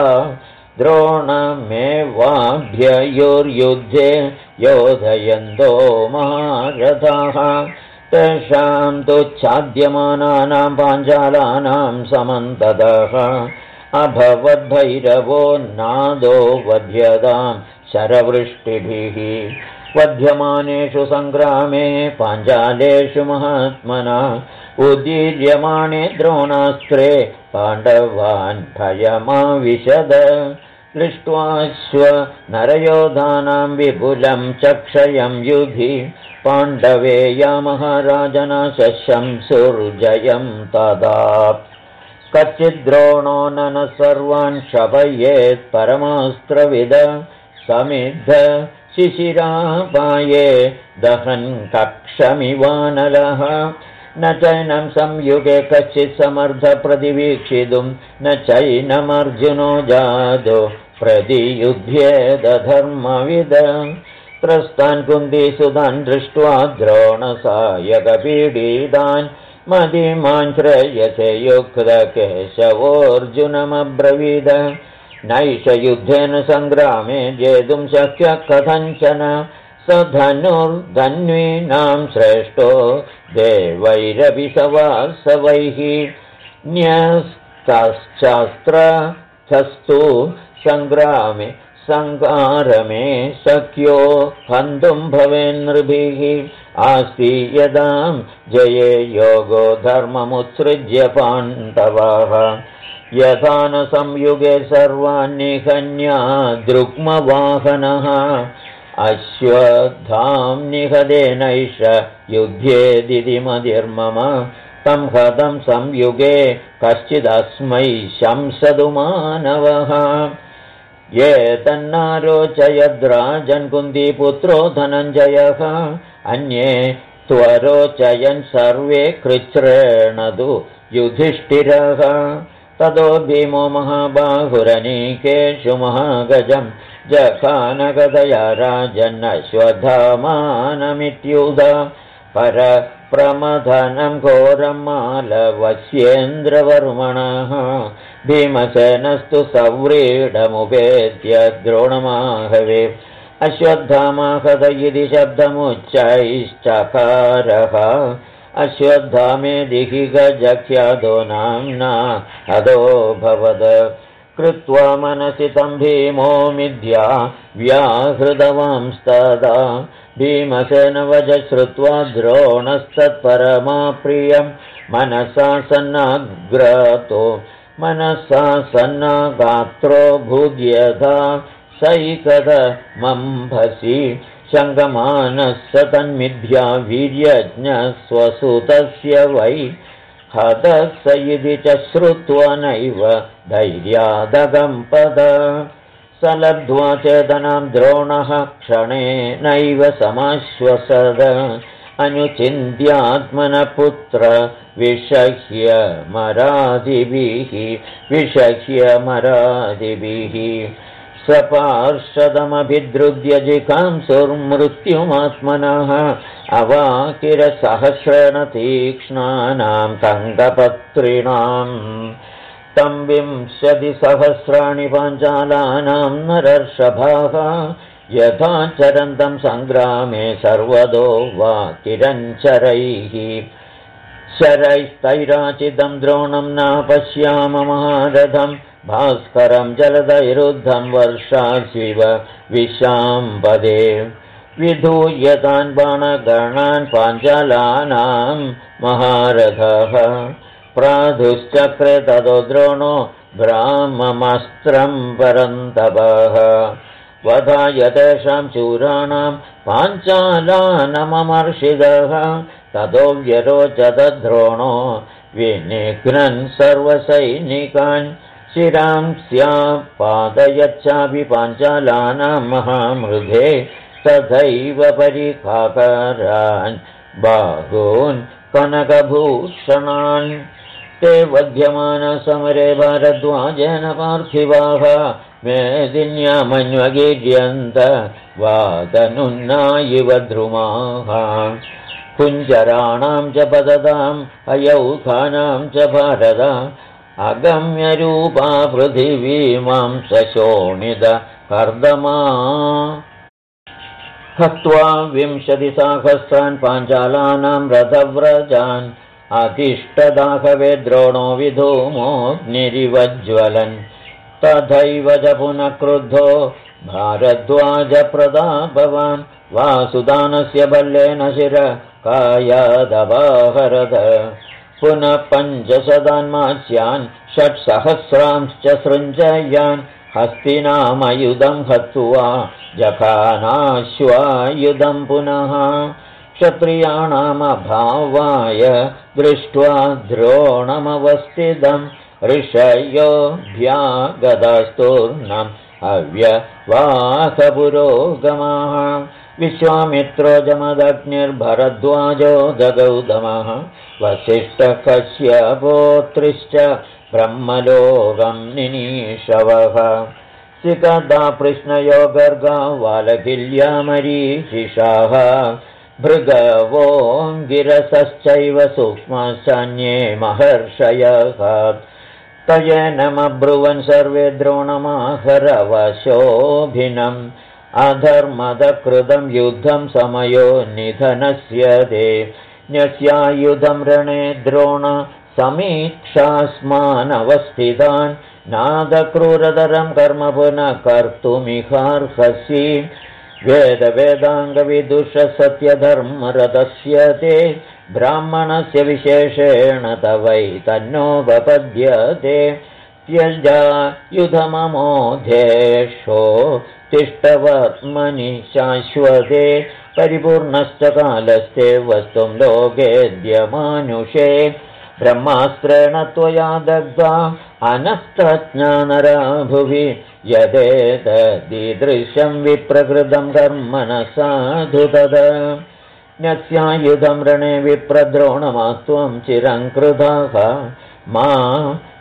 द्रोणमेवाभ्ययुर्युद्धे योधयन्तो महारथाः तेषां तु छाद्यमानानां पाञ्चालानां समन्ततः अभवद्भैरवो नादो वध्यतां शरवृष्टिभिः वध्यमानेषु सङ्ग्रामे पाञ्चालेषु महात्मना उदीर्यमाणे द्रोणास्त्रे पाण्डवान् भयमाविशद दृष्ट्वाश्व नरयोधानां विपुलं चक्षयं युधि पाण्डवे या महाराजना शशंसुर्जयं तदा कच्चिद्रोणो नन सर्वान् शपयेत् परमास्त्रविद समिद्ध शिशिरापाये दहन् कक्षमिवानलः न चैनं संयुगे कच्चित् समर्थ प्रतिवीक्षितुं न चैनमर्जुनो जादो प्रतियुध्येद धर्मविद त्रस्तान् कुन्तीसुतान् दृष्ट्वा द्रोणसायकपीडितान् मदिमान् श्रेयसे युक्तकेशवोऽर्जुनमब्रवीद नैष युद्धेन सङ्ग्रामे जेतुं शक्यः कथञ्चन स धनुर्धन्वीनां श्रेष्ठो देवैरपि सवासवैः न्यस्तश्चास्त्रस्थस्तु सङ्ग्रामे सङ्गारमे शक्यो हन्तुं भवेन्नृभिः आस्ति यदां जये योगो धर्ममुत्सृज्य पाण्डवाः यथा न संयुगे सर्वान् निहन्या द्रुक्मवाहनः अश्वत्थां निहदेनैष युध्येदिति मतिर्मम तं हतं संयुगे कश्चिदस्मै शंसतु मानवः ये तन्नारोचयद्राजन् कुन्तीपुत्रो धनञ्जयः अन्ये त्वरोचयन् सर्वे कृच्छ्रेण तु युधिष्ठिरः ततो भीमो महाबाहुरनीकेषु महागजं जखानगदया राजन्नश्वधामानमित्युद परप्रमथनं घोरं मालवस्येन्द्रवर्मणः भीमसेनस्तु सव्रीडमुपेत्य द्रोणमाहवे अश्वत्थामाहत इति शब्दमुच्चैश्चकारः अश्वत्थामेदिहि गजख्यातो नाम्ना अदोऽभवत् कृत्वा मनसि तं भीमो मिथ्या व्याहृतवांस्तदा भीमसेनवच श्रुत्वा द्रोणस्तत्परमाप्रियं मनसा सन्नागात्रो भूद्यथा सैकदमम्भसि शङ्कमानः स तन्मिथ्या वीर्यज्ञस्वसुतस्य वै हतः स इति च श्रुत्वा नैव धैर्यादगम्पद स लब्ध्वा चेतनां द्रोणः क्षणेनैव समाश्वसद अनुचिन्त्यात्मनः पुत्र विषह्य मरादिभिः सपार्षदमभिद्रुद्य जिघांसुर्मृत्युमात्मनः अवाकिरसहस्रेण तीक्ष्णानां कङ्कपत्रिणाम् तं 20,000 पाञ्चालानां नरर्षभाः यथा चरन्तं सङ्ग्रामे सर्वदो वा किरञ्चरैः शरैस्तैराचितं द्रोणं नापश्याम महारथम् भास्करं जलदैरुद्धं वर्षाशिव विशाम्पदे विधूयतान् बाणगणान् पाञ्चालानां महारथः प्राधुश्चक्रे ततो द्रोणो ब्राह्ममस्त्रं परन्तपः वधाय तेषां शूराणां पाञ्चालानममर्षिदः ततो व्यरोचत द्रोणो विनिघ्नन् सर्वसैनिकान् शिरांस्यापादयच्चापि पाञ्चालानां महामृधे तथैव परिखाकरान् बाहून् कनकभूषणान् ते वध्यमानसमरे भारद्वाजेन पार्थिवाः मेदिन्यामन्वगीर्यन्त वादनुन्नायिव द्रुमाः कुञ्जराणां च पदताम् अयौखानां च भारत अगम्यरूपा पृथिवीमां सशोणित कर्दमा हत्वा 20,000 पाञ्चालानां रथव्रजान् अधिष्ठदाहवे द्रोणो विधूमोऽग्निरिवज्ज्वलन् तथैव च पुनः क्रुद्धो भारद्वाजप्रतापवान् वासुदानस्य बल्लेन शिरकायादवाहरद पुनः 500 मास्यान् 6,000 सृञ्जयान् हस्तिनामयुधं हत्वा जखानाश्वायुधं पुनः क्षत्रियाणामभावाय दृष्ट्वा द्रोणमवस्थितं ऋषयोऽभ्यागतस्तूर्णम् अव्यवाहपुरोगमः विश्वामित्रो जमदग्निर्भरद्वाजो दगौतमः वसिष्ठकश्यपोत्रिश्च ब्रह्मलोकं निनीशवः सिकदा पृश्नयो गर्गा वालकिल्यामरीषिषाः भृगवोऽङ्गिरसश्चैव सूक्ष्मसन्ये महर्षयः तयेनमब्रुवन् सर्वे द्रोणमाहरवशोभिनम् अधर्मदकृतं युद्धं समयो निधनस्य ते न्यस्यायुधं रणे द्रोण समीक्षास्मानवस्थितान् नादक्रूरतरं कर्म पुनः कर्तुमिहार्हसि वेदवेदाङ्गविदुष सत्यधर्मरतस्य ते ब्राह्मणस्य विशेषेण तवैतन्नोपपद्यते त्यजायुधममोधेशो तिष्ठवर्त्मनि शाश्वते परिपूर्णश्च कालस्ते वस्तुं लोकेऽद्यमानुषे ब्रह्मास्त्रेण त्वया दग्धा अनस्तज्ञानरा भुवि यदेतदीदृशं विप्रकृतं कर्म न साधु तद न्यस्यायुधं रणे विप्रद्रोणमास्त्वं चिरं कृतः मा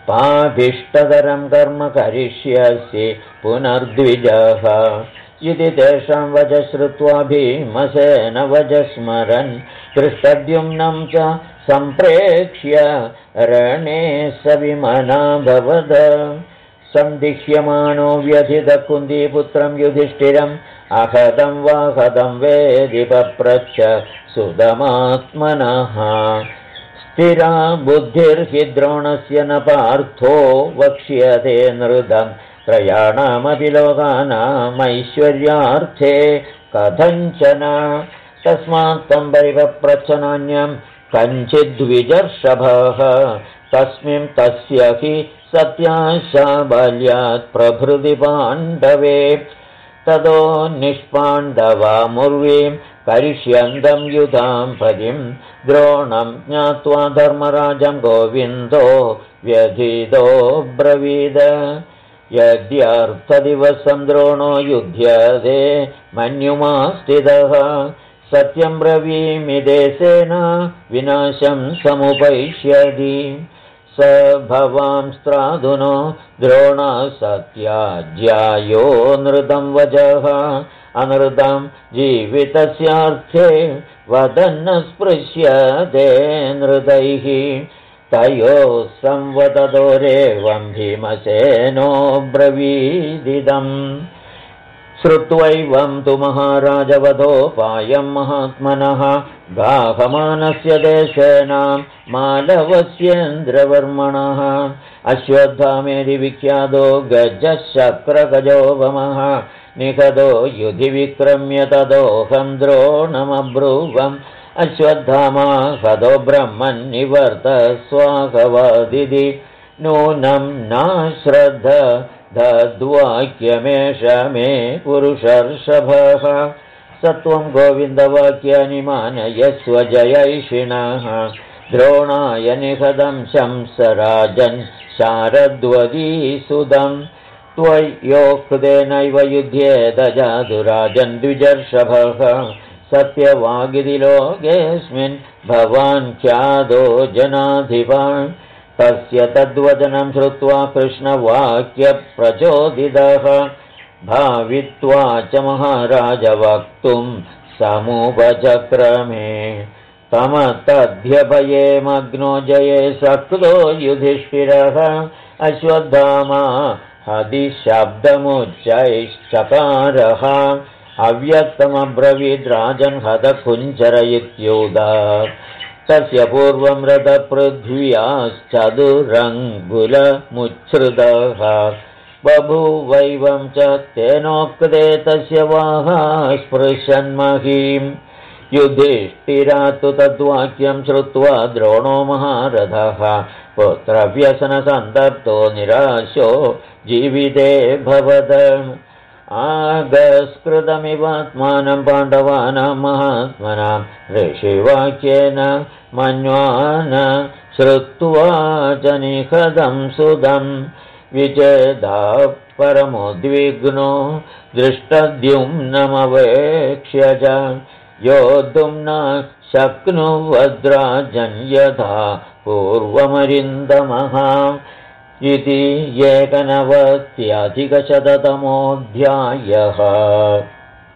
पाभिष्टतरं कर्म करिष्यसि पुनर्द्विजः इति तेषां वचः श्रुत्वा भीमसेन वचः स्मरन् दृष्टद्युम्नं च सम्प्रेक्ष्य रणे सविमनाभवद सन्दिह्यमानो व्यथितकुन्तीपुत्रं युधिष्ठिरम् अहतं वा हतं वेदि पप्रच्छ सुदमात्मनः स्थिरा बुद्धिर्हि द्रोणस्य न पार्थो वक्ष्यते नृतं त्रयाणामपि लोकानामैश्वर्यार्थे कथञ्चन तस्मात् तं परिपप्रच्छनान्यं कञ्चिद्विजर्षभः तस्मिन् तस्य हि सत्याशा बाल्यात् प्रभृति पाण्डवे ततो निष्पाण्डवामुर्वीं करिष्यन्तं युधां पदिं द्रोणं ज्ञात्वा धर्मराजं गोविन्दो व्यथितो ब्रवीद यद्यर्थदिवसं द्रोणो युध्यते मन्युमास्थितः सत्यं ब्रवीमि देशेन विनाशं समुपैष्यति स भवांस्त्रादुनो द्रोणा सत्याज्यायो नृतं वचः अनृतं जीवितस्यार्थे वदन्न स्पृश्यते नृतैः तयोः संवदतोरेवं भीमसेनो ब्रवीदिदम् श्रुत्वैवं तु महाराजवधोपायं महात्मनः गाहमानस्य देशेनां मालवस्येन्द्रवर्मणः अश्वत्थामेति विख्यातो गजशक्रगजोपमः निहतो युधि विक्रम्य तदोऽहं द्रोणमब्रुवम् अश्वत्थामा हतो ब्रह्मन्निवर्तस्वाकवदिति नूनं नाश्रद्ध तद्वाक्यमेष मे पुरुषर्षभः सत्वं गोविन्दवाक्यानि मानयस्व जयैषिणः द्रोणाय निहतं शंसराजन् शारद्वतीसुदं त्वयोक्तेनैव युध्येत जातुराजन् द्विजर्षभः सत्यवागिति लोकेऽस्मिन् भवान् ख्यातो जनाधिपान् तस्य तद्वचनं श्रुत्वा कृष्णवाक्यप्रचोदितः भावित्वा च महाराज वक्तुं समुपचक्रमे तमतध्यभये मग्नो जये शक्तो युधिष्ठिरः अश्वत्थामा हदिशब्दमुच्चैश्चकारः अव्यक्तमब्रवीद्राजन् हतकुञ्जर इत्युदात् तस्य पूर्वं रथपृथ्व्याश्चतुरङ्गुलमुच्छ्रितः बभूवैवं च तेनोक्ते तस्य वाहा स्पृशन्महीं युधिष्ठिरात् तद्वाक्यं श्रुत्वा द्रोणो महारथः पुत्रव्यसनसन्तप्तो निराशो जीविते भवद आगस्कृतमिवात्मानं पाण्डवानां महात्मनां ऋषिवाक्येन मन्वान श्रुत्वा च निहतं सुदं विचेदाः परमोद्विग्नो दृष्टद्युम्नमवेक्ष्य च योद्धुं न शक्नुवद्राजन् यथा पूर्वमरिन्दमः इति 1नवत्यधिकशततमोऽध्यायः।